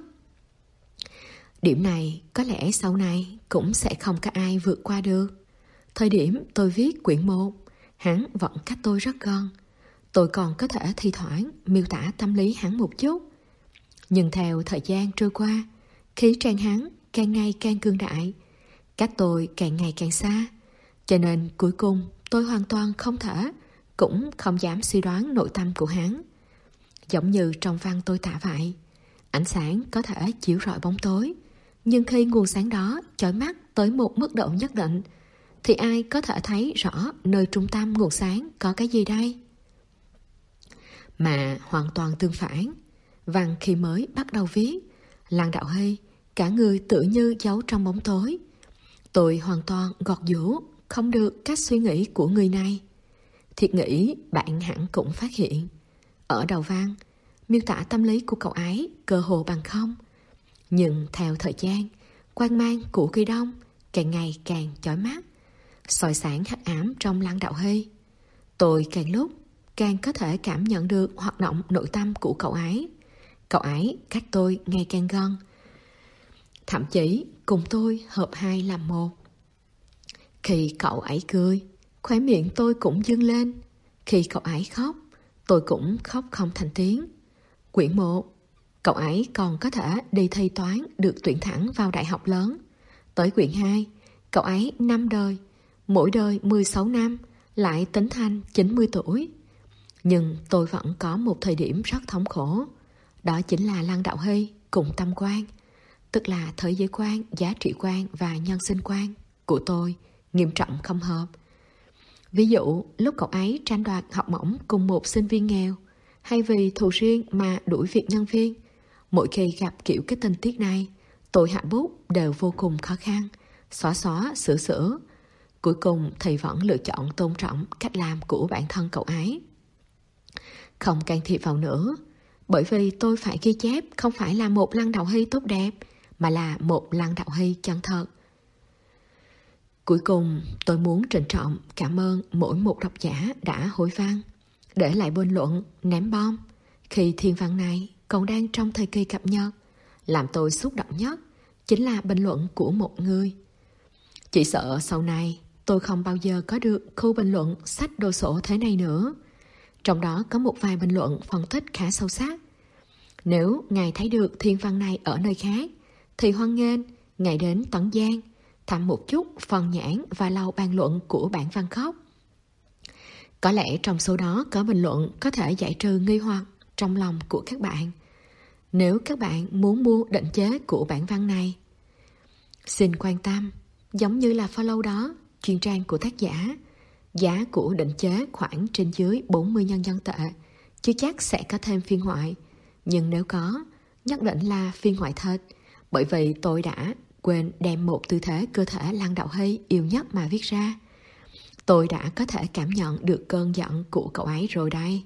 Điểm này có lẽ sau này cũng sẽ không có ai vượt qua được. Thời điểm tôi viết quyển một, hắn vẫn cách tôi rất gần. Tôi còn có thể thi thoảng miêu tả tâm lý hắn một chút. Nhưng theo thời gian trôi qua, khí trang hắn càng ngày càng cương đại, cách tôi càng ngày càng xa. Cho nên cuối cùng tôi hoàn toàn không thể, cũng không dám suy đoán nội tâm của hắn. Giống như trong văn tôi tả vậy, ánh sáng có thể chiếu rọi bóng tối, nhưng khi nguồn sáng đó chói mắt tới một mức độ nhất định, thì ai có thể thấy rõ nơi trung tâm nguồn sáng có cái gì đây? Mà hoàn toàn tương phản, văn khi mới bắt đầu viết, Lăng Đạo Hy cả người tự như giấu trong bóng tối. Tôi hoàn toàn gọt giũa không được cách suy nghĩ của người này. Thiệt nghĩ bạn hẳn cũng phát hiện, ở đầu văn miêu tả tâm lý của cậu ấy cơ hồ bằng không. Nhưng theo thời gian, quang mang của Kỳ Đông càng ngày càng chói mắt, soi sáng hắc ám trong Lăng Đạo Hy. Tôi càng lúc càng có thể cảm nhận được hoạt động nội tâm của cậu ấy. Cậu ấy cách tôi ngày càng gần, thậm chí cùng tôi hợp hai làm một. Khi cậu ấy cười, khóe miệng tôi cũng dâng lên. Khi cậu ấy khóc, tôi cũng khóc không thành tiếng. Quyển một, cậu ấy còn có thể đi thi toán được tuyển thẳng vào đại học lớn. Tới quyển hai, cậu ấy năm đời, mỗi đời mười sáu năm, lại tính thành chín mươi tuổi. Nhưng tôi vẫn có một thời điểm rất thống khổ. Đó chính là Lăng Đạo Hy cùng tâm quan, tức là thế giới quan, giá trị quan và nhân sinh quan của tôi nghiêm trọng không hợp. Ví dụ, lúc cậu ấy tranh đoạt học bổng cùng một sinh viên nghèo, hay vì thù riêng mà đuổi việc nhân viên, mỗi khi gặp kiểu cái tình tiết này, tôi hạ bút đều vô cùng khó khăn, xóa xóa, sửa sửa. Cuối cùng thì vẫn lựa chọn tôn trọng cách làm của bản thân cậu ấy, không can thiệp vào nữa, bởi vì tôi phải ghi chép không phải là một Lăng Đạo Hy tốt đẹp, mà là một Lăng Đạo Hy chân thật. Cuối cùng, tôi muốn trịnh trọng cảm ơn mỗi một độc giả đã hồi văn, để lại bình luận, ném bom. Khi thiên văn này còn đang trong thời kỳ cập nhật, làm tôi xúc động nhất chính là bình luận của một người. Chỉ sợ sau này tôi không bao giờ có được khu bình luận sách đồ sộ thế này nữa. Trong đó có một vài bình luận phân tích khá sâu sắc. Nếu ngài thấy được thiên văn này ở nơi khác, thì hoan nghênh ngài đến Tấn Giang thăm một chút phần nhãn và lầu bàn luận của bản văn khóc. Có lẽ trong số đó có bình luận có thể giải trừ nghi hoặc trong lòng của các bạn, nếu các bạn muốn mua định chế của bản văn này. Xin quan tâm, giống như là follow đó, chuyên trang của tác giả. Giá của định chế khoảng trên dưới bốn mươi nhân dân tệ, chứ chắc sẽ có thêm phiên ngoại. Nhưng nếu có, nhất định là phiên ngoại thật, bởi vì tôi đã quên đem một tư thế cơ thể Lăng Đạo Hy yêu nhất mà viết ra. Tôi đã có thể cảm nhận được cơn giận của cậu ấy rồi đây.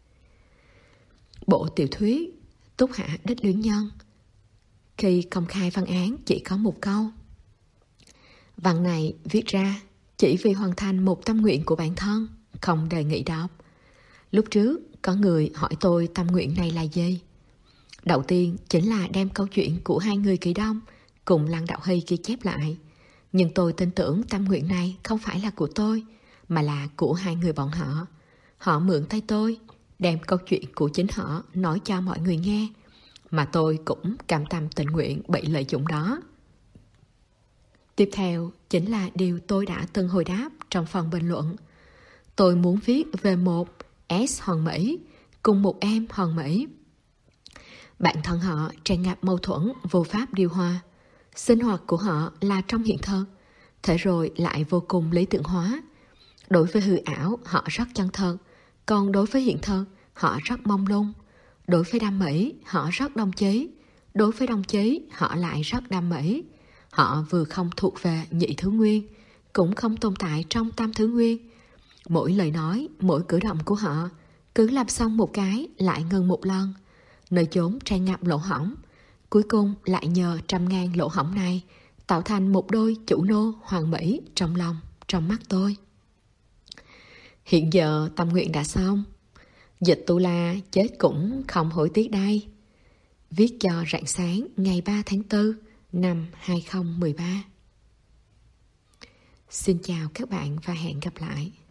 Bộ tiểu thuyết Túc Hạ Đích Luyến Nhân. Khi công khai văn án chỉ có một câu. Văn này viết ra chỉ vì hoàn thành một tâm nguyện của bản thân, không đề nghị đọc. Lúc trước có người hỏi tôi tâm nguyện này là gì. Đầu tiên chính là đem câu chuyện của hai người Kỳ Đông cùng Lăng Đạo Hy ghi chép lại. Nhưng tôi tin tưởng tâm nguyện này không phải là của tôi, mà là của hai người bọn họ. Họ mượn tay tôi, đem câu chuyện của chính họ nói cho mọi người nghe, mà tôi cũng cam tâm tình nguyện bị lợi dụng đó. Tiếp theo chính là điều tôi đã từng hồi đáp trong phần bình luận. Tôi muốn viết về một S Hoàng Mỹ cùng một em Hoàng Mỹ. Bản thân họ tràn ngập mâu thuẫn vô pháp điều hòa. Sinh hoạt của họ là trong hiện thực, thế rồi lại vô cùng lý tưởng hóa. Đối với hư ảo họ rất chân thật, còn đối với hiện thực họ rất mông lung. Đối với đam mỹ họ rất đồng chí, đối với đồng chí họ lại rất đam mỹ. Họ vừa không thuộc về nhị thứ nguyên, cũng không tồn tại trong tam thứ nguyên. Mỗi lời nói, mỗi cử động của họ cứ làm xong một cái lại ngừng một lần, nơi chốn tràn ngập lỗ hổng. Cuối cùng lại nhờ trăm ngàn lỗ hổng này tạo thành một đôi chủ nô hoàn mỹ trong lòng, trong mắt tôi. Hiện giờ tâm nguyện đã xong. Dịch tu la chết cũng không hối tiếc đây. Viết cho rạng sáng ngày ba tháng tư năm hai không một ba. Xin chào các bạn và hẹn gặp lại.